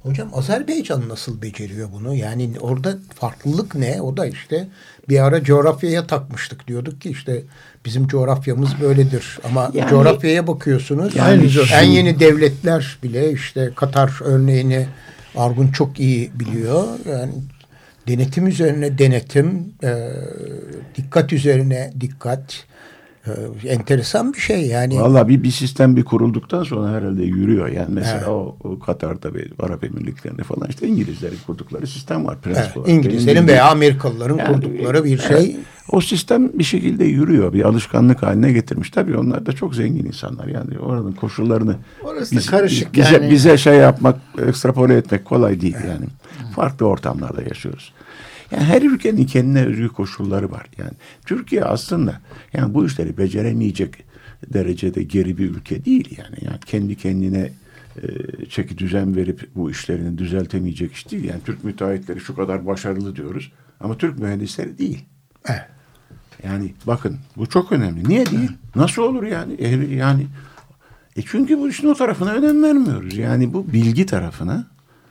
Hocam Azerbaycan nasıl beceriyor bunu? Yani orada farklılık ne? O da işte bir ara coğrafyaya takmıştık. Diyorduk ki işte bizim coğrafyamız böyledir. Ama Yani, coğrafyaya bakıyorsunuz. yani en yeni devletler bile işte Katar örneğini Argun çok iyi biliyor. Yani denetim üzerine denetim, dikkat üzerine dikkat. Enteresan bir şey yani. Vallahi bir sistem bir kurulduktan sonra herhalde yürüyor. Yani mesela o Katar'da ve Arap Emirlikleri'nde falan işte İngilizlerin kurdukları sistem var. Prensip olarak. İngilizlerin veya Amerikalıların kurdukları bir şey. O sistem bir şekilde yürüyor. Bir alışkanlık haline getirmiş. Tabii onlar da çok zengin insanlar. Yani oranın koşullarını Orası da karışık yani. Bize şey yapmak, ekstrapole etmek kolay değil yani. Farklı ortamlarda yaşıyoruz. Yani her ülkenin kendine özgü koşulları var. Yani Türkiye aslında yani bu işleri beceremeyecek derecede geri bir ülke değil yani. Yani kendi kendine çeki düzen verip bu işlerini düzeltemeyecek iş değil. Yani Türk müteahhitleri şu kadar başarılı diyoruz ama Türk mühendisleri değil. Evet. Yani bakın bu çok önemli. Niye değil? Nasıl olur yani? Yani çünkü bu işin o tarafına önem vermiyoruz. Yani bu bilgi tarafına,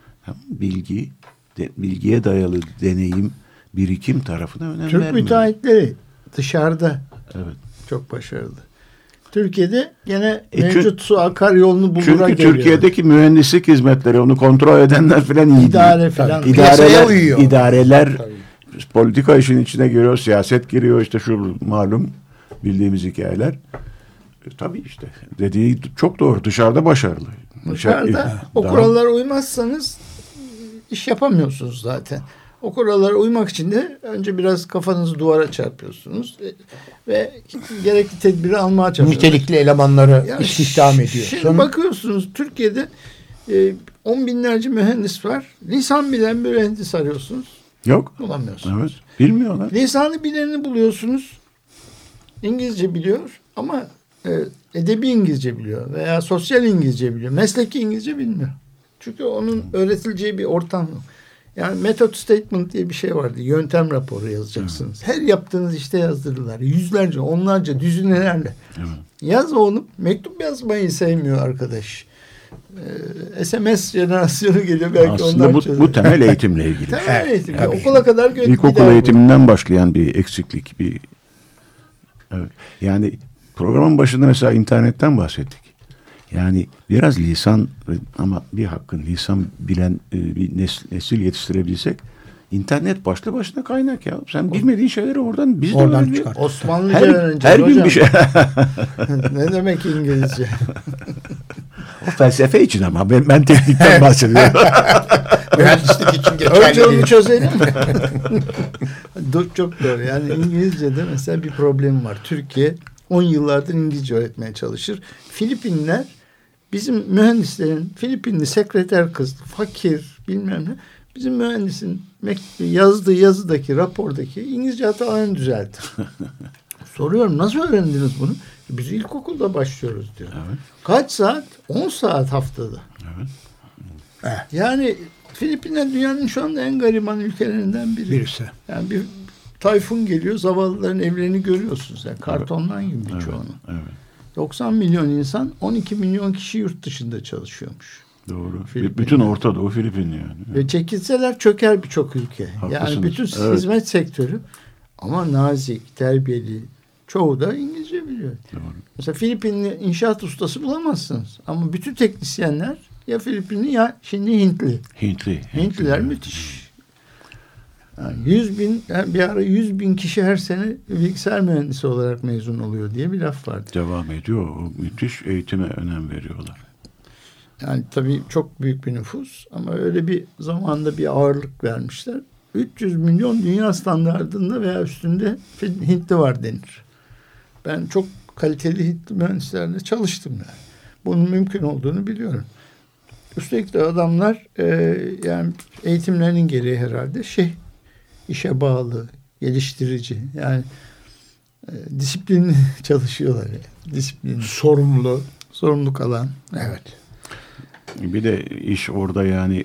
bilgiye dayalı deneyim, birikim tarafına önem vermiyoruz. Türk müteahhitleri dışarıda evet. çok başarılı. Türkiye'de gene mevcut su akar yolunu bulura geliyor. Çünkü Türkiye'deki mühendislik hizmetleri onu kontrol edenler falan iyi İdare değil. falan. İdareler politika işin içine giriyor, siyaset giriyor, işte şu malum bildiğimiz hikayeler. Tabii işte dediği çok doğru. Dışarıda başarılı. Dışarıda o kurallara uymazsanız iş yapamıyorsunuz zaten. O kurallara uymak için de önce biraz kafanızı duvara çarpıyorsunuz ve gerekli tedbiri almaya çalışıyorsunuz. Nitelikli elemanları istihdam ediyor. Şimdi bakıyorsunuz Türkiye'de 10 binlerce mühendis var. Lisan bilen mühendis arıyorsunuz. Yok. Bulamıyorsunuz. Evet. Bilmiyorlar. Lisanı bileni buluyorsunuz. İngilizce biliyor ama edebi İngilizce biliyor veya sosyal İngilizce biliyor. Mesleki İngilizce bilmiyor. Çünkü onun öğretileceği bir ortam yok. Yani method statement diye bir şey vardı. Yöntem raporu yazacaksınız. Her yaptığınız işte yazdırırlar. Yüzlerce, onlarca, düzinelerle. Yaz oğlum. Mektup yazmayı sevmiyor arkadaş. SMS jenerasyonu geliyor. Belki aslında bu temel eğitimle ilgili. Temel eğitim. Okula kadar İlkokul eğitiminden başlayan bir eksiklik. Evet. Yani programın başında mesela internetten bahsettik. Yani biraz lisan ama bir hakkın lisan bilen bir nesil yetiştirebilsek internet başlı başına kaynak ya. Sen bilmediğin şeyleri oradan çıkar. Osmanlıca öğreneceğiz her gün bir şey. Ne demek İngilizce? O felsefe için ama ben teknikten bahsediyorum. Mühendislik için geçerli. Önce onu çözelim. Çok doğru. Yani İngilizce'de mesela bir problem var. Türkiye 10 yıllardır İngilizce öğretmeye çalışır. Filipinler bizim mühendislerin Filipinli sekreter kız, fakir bilmem ne. Bizim mühendisin yazdığı yazıdaki rapordaki İngilizce hatalarını düzeltir. Soruyorum nasıl öğrendiniz bunu? Biz ilkokulda başlıyoruz diyor. Evet. Kaç saat? 10 saat haftada. Evet. Yani Filipinler dünyanın şu anda en gariban ülkelerinden birisi. Yani bir tayfun geliyor, zavallıların evlerini görüyorsunuz. Yani kartondan gibi birçoğunu. Evet. 90 milyon insan, 12 milyon kişi yurt dışında çalışıyormuş. Doğru. Bütün Orta Doğu Filipinli yani. Ve çekilseler çöker birçok ülke. Haklısınız. Yani bütün hizmet sektörü ama nazik, terbiyeli, çoğu da İngilizce biliyor. Doğru. Mesela Filipinli inşaat ustası bulamazsınız. Ama bütün teknisyenler ya Filipinli ya şimdi Hintli. Hintliler müthiş. Yani bir ara 100.000 kişi her sene bilgisayar mühendisi olarak mezun oluyor diye bir laf vardı. Devam ediyor. O müthiş eğitime önem veriyorlar. Yani tabii çok büyük bir nüfus ama öyle bir zamanda bir ağırlık vermişler. 300 milyon dünya standartında veya üstünde Hintli var denir. Ben çok kaliteli Hintli mühendislerle çalıştım yani. Bunun mümkün olduğunu biliyorum. Üstelik de adamlar yani eğitimlerinin gereği herhalde işe bağlı, geliştirici yani disiplinli çalışıyorlar. Yani. Disiplinli. Sorumluluk alan. Evet. Bir de iş orada yani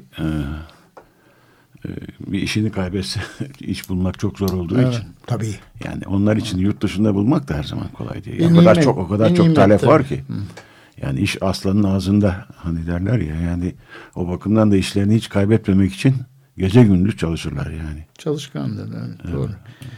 bir işini kaybetse iş bulmak çok zor olduğu için. Tabii. Yani onlar için yurt dışında bulmak da her zaman kolay değil. O kadar çok talep var ki. Yani iş aslanın ağzında hani derler ya, yani o bakımdan da işlerini hiç kaybetmemek için gece gündüz çalışırlar yani. Çalışkandır, evet, doğru.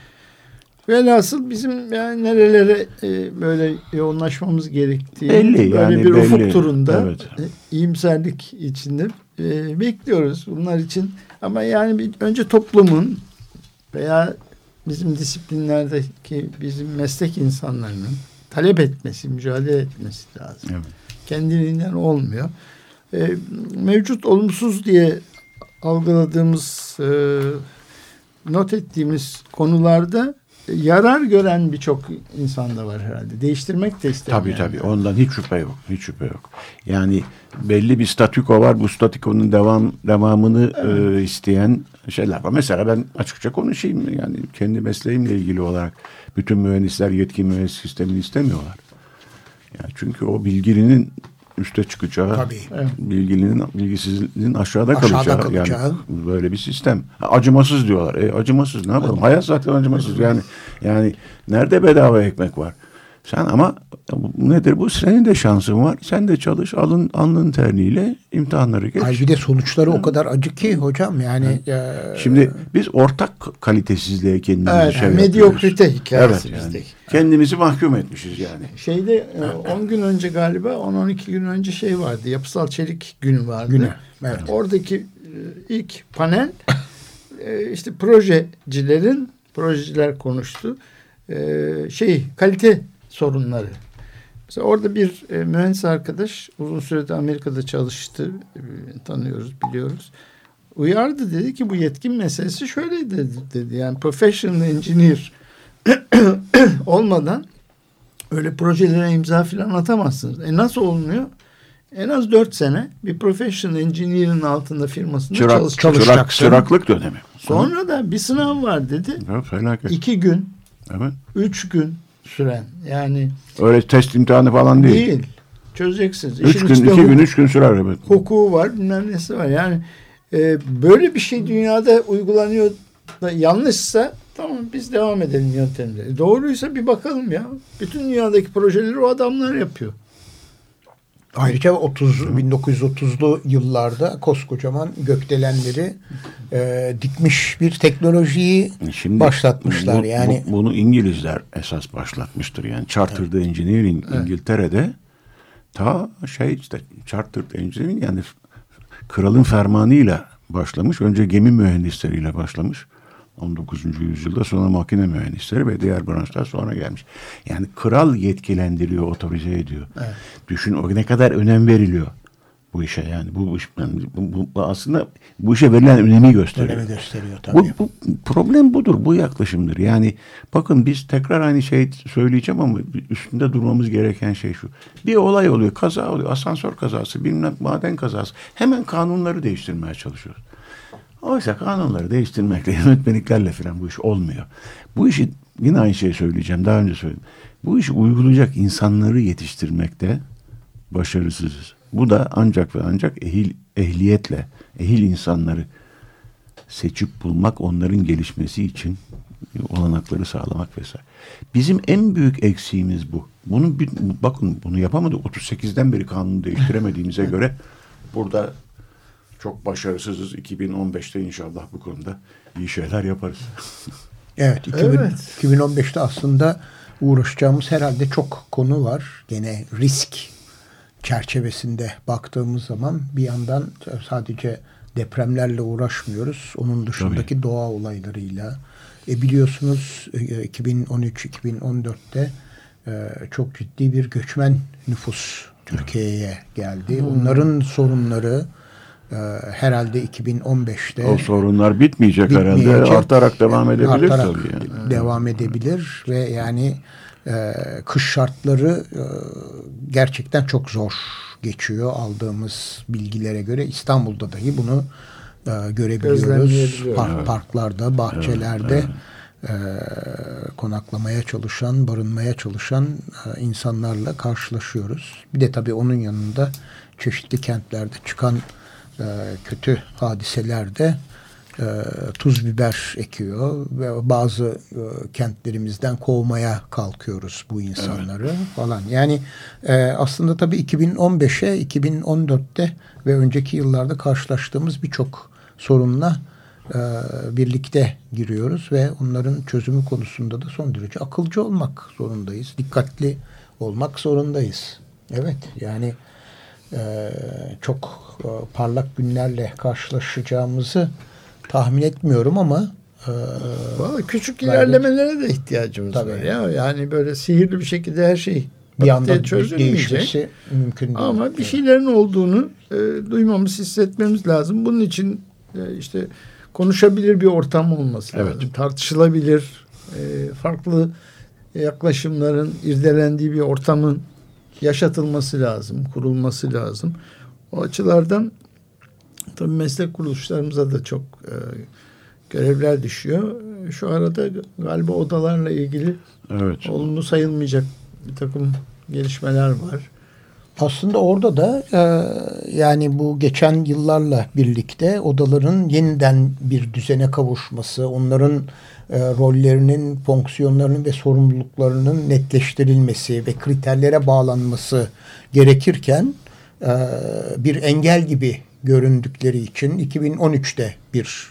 Velhasıl bizim yani nerelere böyle yoğunlaşmamız gerektiği belli, böyle yani bir belli. ufuk turunda Evet. iyimserlik içinde bekliyoruz bunlar için. Ama yani önce toplumun veya bizim disiplinlerdeki bizim meslek insanlarının talep etmesi, mücadele etmesi lazım. Evet. Kendiliğinden olmuyor. Mevcut olumsuz diye algıladığımız, not ettiğimiz konularda yarar gören birçok insan da var herhalde. Değiştirmek de istemeyen. Tabii ondan hiç şüphe yok. Hiç şüphe yok. Yani belli bir statüko var. Bu statükonun devamını isteyen şeyler var. Mesela ben açıkça konuşayım. Yani kendi mesleğimle ilgili olarak bütün mühendisler yetkin mühendis sistemini istemiyorlar. Yani çünkü o bilginin üste çıkacağı, bilgisizliğin aşağıda kalacağı. Yani böyle bir sistem. Acımasız diyorlar. Acımasız ne yapalım? Hayat zaten acımasız. Yani nerede bedava ekmek var? Sen ama nedir bu? Senin de şansın var. Sen de çalış, alnın terliğiyle imtihanları geç. Ay bir de sonuçları o kadar acı ki hocam yani. Şimdi biz ortak kalitesizliğe kendimizi medyokrite hikayesi bizdeki. Kendimizi mahkum etmişiz yani. Şeyde 10 gün önce galiba 10-12 gün önce şey vardı. Yapısal çelik günü vardı. Evet. Oradaki ilk panel işte projeciler konuştu. Kalite sorunları. Mesela orada bir mühendis arkadaş uzun sürede Amerika'da çalıştı. Tanıyoruz, biliyoruz. Uyardı, dedi ki bu yetkin meselesi şöyle dedi. Yani professional engineer olmadan öyle projelere imza falan atamazsınız. Nasıl olunuyor? En az 4 sene bir professional engineer'in altında firmasında çalışacaksın. Çıraklık dönemi. Sonra da bir sınav var dedi. Felaket. 2 gün. Evet. 3 gün süren. Yani öyle test imtihanı falan değil. Çözeceksiniz. 3 gün, 2 gün, 3 gün sürer. Evet. Hukuku var, bilmem nesi var. Yani böyle bir şey dünyada uygulanıyor da yanlışsa tamam biz devam edelim yöntemleri. Doğruysa bir bakalım ya. Bütün dünyadaki projeleri o adamlar yapıyor. Ayrıca 1930'lu yıllarda koskocaman gökdelenleri dikmiş bir teknolojiyi başlatmışlar. Yani bunu İngilizler esas başlatmıştır. Yani Chartered Engineering İngiltere'de Chartered Engineering yani kralın fermanıyla başlamış. Önce gemi mühendisleriyle başlamış. 19. yüzyılda, sonra makine mühendisleri ve diğer branşlar sonra gelmiş. Yani kral yetkilendiriyor, otorize ediyor. Evet. Düşün o ne kadar önem veriliyor bu işe yani. Bu aslında bu işe verilen önemi gösteriyor. Önemi gösteriyor tabii. Bu problem budur, bu yaklaşımdır. Yani bakın biz tekrar aynı şey söyleyeceğim ama üstünde durmamız gereken şey şu. Bir olay oluyor, kaza oluyor, asansör kazası, bilmem maden kazası. Hemen kanunları değiştirmeye çalışıyoruz. Oysa kanunları değiştirmekle, yönetmeliklerle falan bu iş olmuyor. Bu işi yine aynı şeyi söyleyeceğim. Daha önce söyledim. Bu işi uygulayacak insanları yetiştirmekte başarısızız. Bu da ancak ve ancak ehliyetle, ehil insanları seçip bulmak, onların gelişmesi için olanakları sağlamak vesaire. Bizim en büyük eksiğimiz bu. Bakın bunu yapamadık. 38'den beri kanunu değiştiremediğimize göre burada çok başarısızız. 2015'te inşallah bu konuda iyi şeyler yaparız. Evet. 2015'te aslında uğraşacağımız herhalde çok konu var. Gene risk çerçevesinde baktığımız zaman bir yandan sadece depremlerle uğraşmıyoruz. Onun dışındaki doğa olaylarıyla. Biliyorsunuz 2013-2014'te çok ciddi bir göçmen nüfus Türkiye'ye geldi. Onların sorunları herhalde 2015'te o sorunlar bitmeyecek herhalde. Artarak devam edebilir tabii. Yani. Devam edebilir ve yani kış şartları gerçekten çok zor geçiyor aldığımız bilgilere göre. İstanbul'da dahi bunu görebiliyoruz. Parklarda, bahçelerde konaklamaya çalışan, barınmaya çalışan insanlarla karşılaşıyoruz. Bir de tabii onun yanında çeşitli kentlerde çıkan kötü hadiseler de tuz biber ekiyor ve bazı kentlerimizden kovmaya kalkıyoruz bu insanları falan. Yani aslında tabii 2015'e 2014'te ve önceki yıllarda karşılaştığımız birçok sorunla birlikte giriyoruz ve onların çözümü konusunda da son derece akılcı olmak zorundayız. Dikkatli olmak zorundayız. Evet, yani çok parlak günlerle karşılaşacağımızı tahmin etmiyorum ama vallahi küçük ilerlemelere de ihtiyacımız var ya. Yani böyle sihirli bir şekilde her şey bir anda çözülmeyecek. değişmesi mümkün değil. Ama bir şeylerin olduğunu duymamız, hissetmemiz lazım. Bunun için işte konuşabilir bir ortam olması lazım. Tartışılabilir, farklı yaklaşımların irdelendiği bir ortamın yaşatılması lazım, kurulması lazım. O açılardan tabii meslek kuruluşlarımıza da çok görevler düşüyor. Şu arada galiba odalarla ilgili olumlu sayılmayacak bir takım gelişmeler var. Aslında orada da yani bu geçen yıllarla birlikte odaların yeniden bir düzene kavuşması, onların rollerinin, fonksiyonlarının ve sorumluluklarının netleştirilmesi ve kriterlere bağlanması gerekirken bir engel gibi göründükleri için 2013'te bir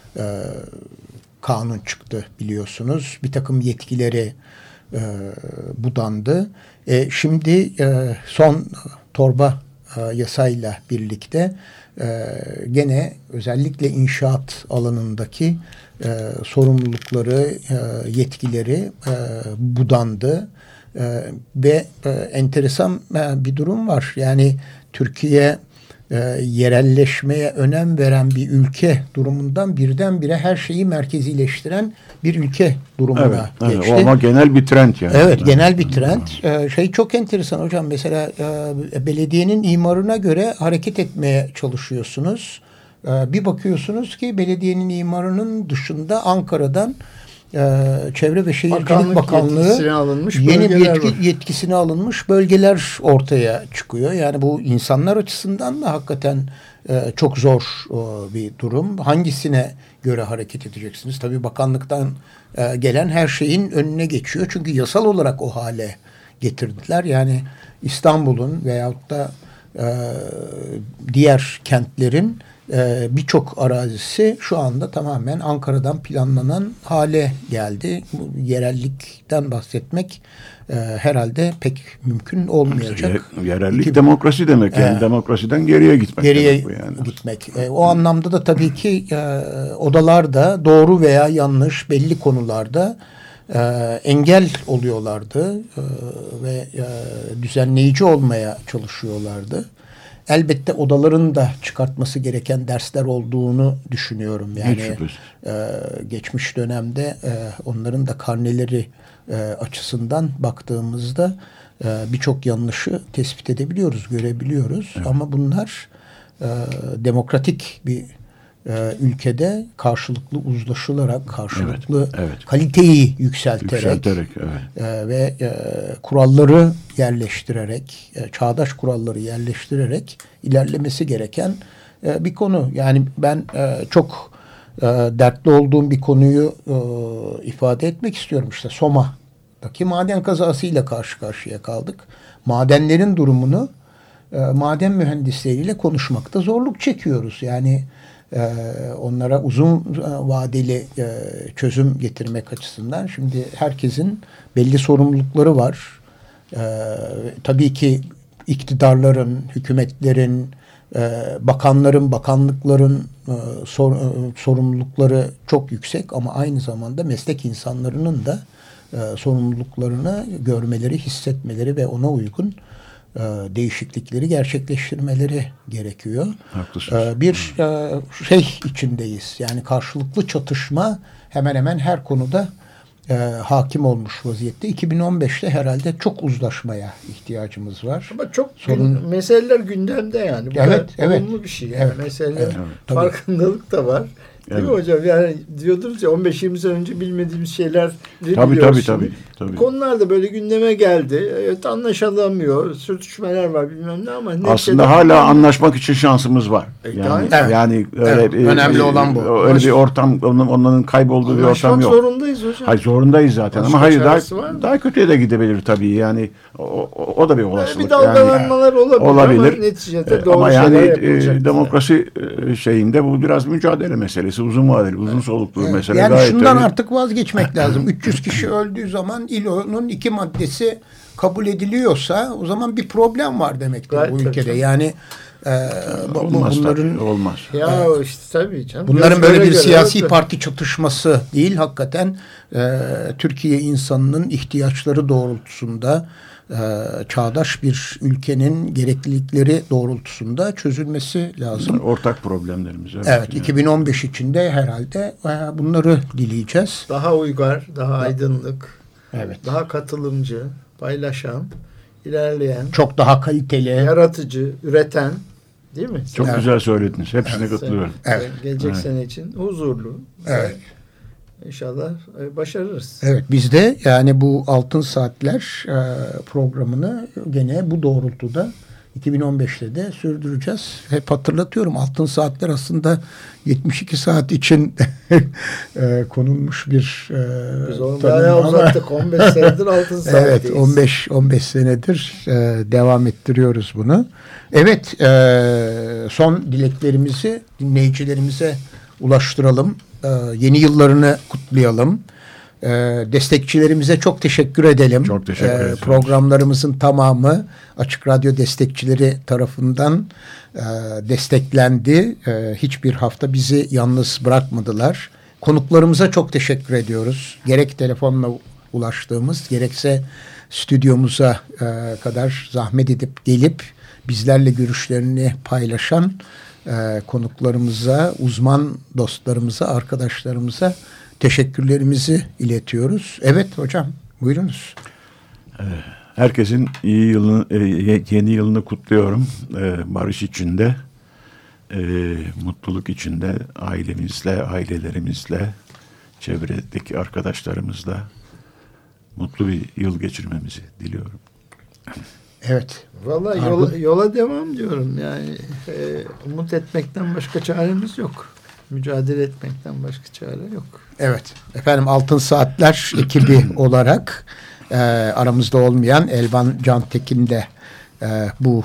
kanun çıktı biliyorsunuz. Bir takım yetkileri budandı. Şimdi son torba yasayla birlikte gene özellikle inşaat alanındaki sorumlulukları, yetkileri budandı. Ve enteresan bir durum var. Yani Türkiye yerelleşmeye önem veren bir ülke durumundan birdenbire her şeyi merkezileştiren bir ülke durumuna geçti. O ama genel bir trend yani. Evet, genel bir trend. Çok enteresan hocam. Mesela belediyenin imarına göre hareket etmeye çalışıyorsunuz. Bir bakıyorsunuz ki belediyenin imarının dışında Ankara'dan Çevre ve Şehircilik Bakanlığı yeni bir yetkisine alınmış bölgeler ortaya çıkıyor. Yani bu insanlar açısından da hakikaten çok zor bir durum. Hangisine göre hareket edeceksiniz? Tabii bakanlıktan gelen her şeyin önüne geçiyor. Çünkü yasal olarak o hale getirdiler. Yani İstanbul'un veyahut da diğer kentlerin birçok arazisi şu anda tamamen Ankara'dan planlanan hale geldi. Bu yerellikten bahsetmek herhalde pek mümkün olmayacak. Yerellik demokrasi demek. Yani demokrasiden geriye gitmek. Geriye bu yani. gitmek. O anlamda da tabii ki odalarda doğru veya yanlış belli konularda engel oluyorlardı ve düzenleyici olmaya çalışıyorlardı. Elbette odaların da çıkartması gereken dersler olduğunu düşünüyorum. Yani geçmiş dönemde onların da karneleri açısından baktığımızda birçok yanlışı tespit edebiliyoruz, görebiliyoruz. Evet. Ama bunlar demokratik bir ülkede karşılıklı uzlaşılarak, karşılıklı kaliteyi yükselterek ve kuralları yerleştirerek, çağdaş kuralları yerleştirerek ilerlemesi gereken bir konu. Yani ben çok dertli olduğum bir konuyu ifade etmek istiyorum. İşte Soma'daki maden kazasıyla karşı karşıya kaldık. Madenlerin durumunu maden mühendisleriyle konuşmakta zorluk çekiyoruz. Yani onlara uzun vadeli çözüm getirmek açısından şimdi herkesin belli sorumlulukları var. Tabii ki iktidarların, hükümetlerin, bakanların, bakanlıkların sorumlulukları çok yüksek ama aynı zamanda meslek insanlarının da sorumluluklarını görmeleri, hissetmeleri ve ona uygun değişiklikleri gerçekleştirmeleri gerekiyor. Haklısınız. Bir şey içindeyiz. Yani karşılıklı çatışma hemen hemen her konuda hakim olmuş vaziyette. 2015'te herhalde çok uzlaşmaya ihtiyacımız var. Ama çok meseleler gündemde yani. Bu olumlu bir şey. Yani. Meseleler farkındalık da var. Değil mi hocam? Yani diyordunuz ya 15-20 sene önce bilmediğimiz şeyler Tabii. Konular da böyle gündeme geldi. Evet, anlaşılamıyor. Sürtüşmeler var bilmem ne ama aslında hala anlaşmak için şansımız var. Yani öyle önemli olan bu. Öyle bir ortam, onların kaybolduğu bir ortam yok. Zorundayız hocam. Hayır, zorundayız zaten. Başka ama hayır, daha kötüye de gidebilir tabii. Yani o da bir olasılık. Bir dalgalanmalar olabilir. Ama neticede doğru ama şeyler yani demokrasi şeyinde bu biraz mücadele meselesi. Uzun vadeli, uzun soluklu bir mesele. Yani gayet şundan öyle. Artık vazgeçmek lazım. 300 kişi öldüğü zaman ILO'nun 2 maddesi kabul ediliyorsa o zaman bir problem var demektir bu ülkede. Yani bunların olmaz. Ya işte tabii canım. Bunların böyle bir siyasi parti çatışması değil, hakikaten Türkiye insanının ihtiyaçları doğrultusunda çağdaş bir ülkenin gereklilikleri doğrultusunda çözülmesi lazım. Ortak problemlerimiz. Evet, yani. 2015 içinde herhalde bunları dileyeceğiz. Daha uygar, daha aydınlık, evet, daha katılımcı, paylaşan, ilerleyen, çok daha kaliteli, yaratıcı, üreten, değil mi? Çok güzel söylediniz. Hepsine katılıyorum. Evet. Gelecek sene için huzurlu. Evet. İnşallah başarırız. Evet, biz de yani bu Altın Saatler programını gene bu doğrultuda 2015'te de sürdüreceğiz. Hep hatırlatıyorum, Altın Saatler aslında 72 saat için konulmuş bir biz onu bayağı uzattık. 15 senedir Altın Saat'teyiz. Evet, 15 senedir devam ettiriyoruz bunu. Evet, son dileklerimizi dinleyicilerimize ulaştıralım. Yeni yıllarını kutlayalım. Destekçilerimize çok teşekkür edelim. Çok teşekkür ederim. Programlarımızın tamamı Açık Radyo destekçileri tarafından desteklendi. Hiçbir hafta bizi yalnız bırakmadılar. Konuklarımıza çok teşekkür ediyoruz. Gerek telefonla ulaştığımız, gerekse stüdyomuza kadar zahmet edip gelip bizlerle görüşlerini paylaşan konuklarımıza, uzman dostlarımıza, arkadaşlarımıza teşekkürlerimizi iletiyoruz. Evet hocam, buyurunuz. Herkesin yeni yılını kutluyorum. Barış içinde, mutluluk içinde, ailemizle, ailelerimizle, çevredeki arkadaşlarımızla mutlu bir yıl geçirmemizi diliyorum. Evet. Vallahi yola devam diyorum. Yani umut etmekten başka çaremiz yok. Mücadele etmekten başka çare yok. Evet. Efendim, Altın Saatler ekibi olarak aramızda olmayan Elvan Cantekin de bu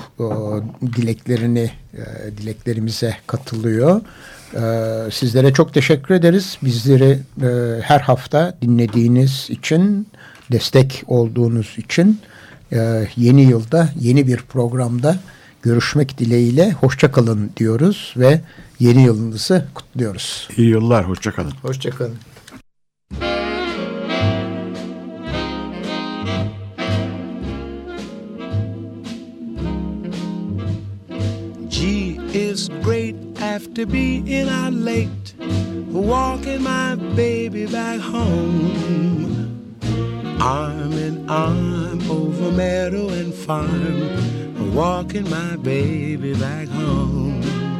dileklerimize katılıyor. Sizlere çok teşekkür ederiz. Bizleri her hafta dinlediğiniz için, destek olduğunuz için yeni yılda yeni bir programda görüşmek dileğiyle hoşça kalın diyoruz ve yeni yılınızı kutluyoruz. İyi yıllar, hoşça kalın. Hoşça kalın. Gee, it's great after being out late, walking my baby back home. Arm in arm over meadow and farm, walking my baby back home.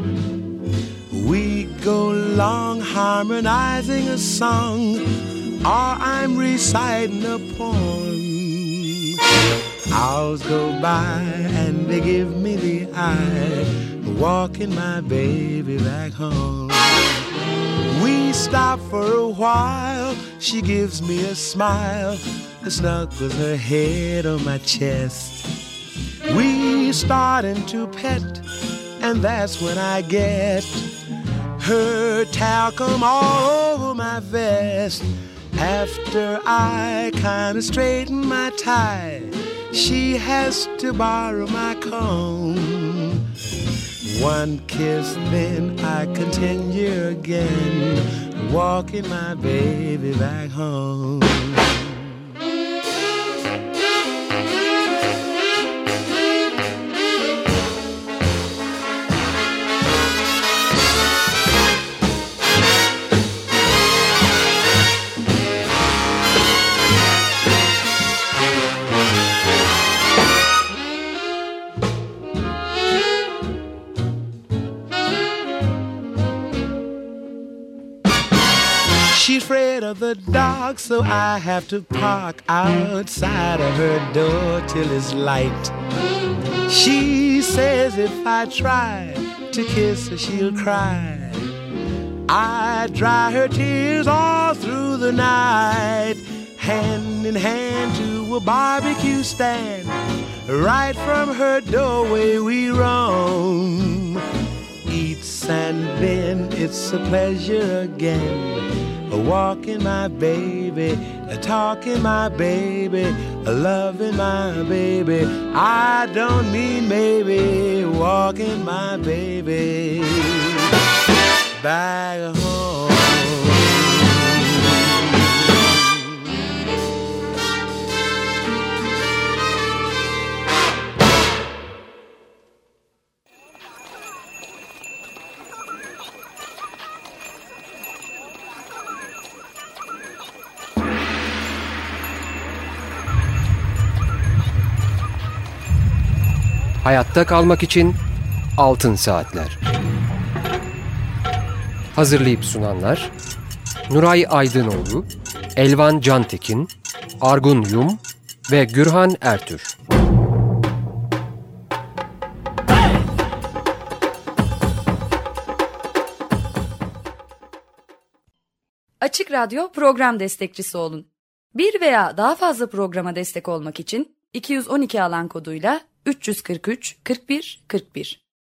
We go along harmonizing a song, or I'm reciting a poem. Hours go by and they give me the eye, walking my baby back home. We stop for a while, she gives me a smile, snuggles her head on my chest. We starting to pet, and that's when I get her talcum all over my vest. After I kinda straighten my tie, she has to borrow my comb. One kiss, then I continue again, walking my baby back home. She's afraid of the dark, so I have to park outside of her door till it's light. She says if I try to kiss her, she'll cry. I dry her tears all through the night. Hand in hand to a barbecue stand, right from her doorway we roam. Eats and bend, it's a pleasure again. Walking my baby, talking my baby, loving my baby. I don't mean maybe, walking my baby back home. Hayatta kalmak için Altın Saatler. Hazırlayıp sunanlar Nuray Aydınoğlu, Elvan Cantekin, Argun Yum ve Gürhan Ertür. Açık Radyo program destekçisi olun. Bir veya daha fazla programa destek olmak için 212 alan koduyla 343 41 41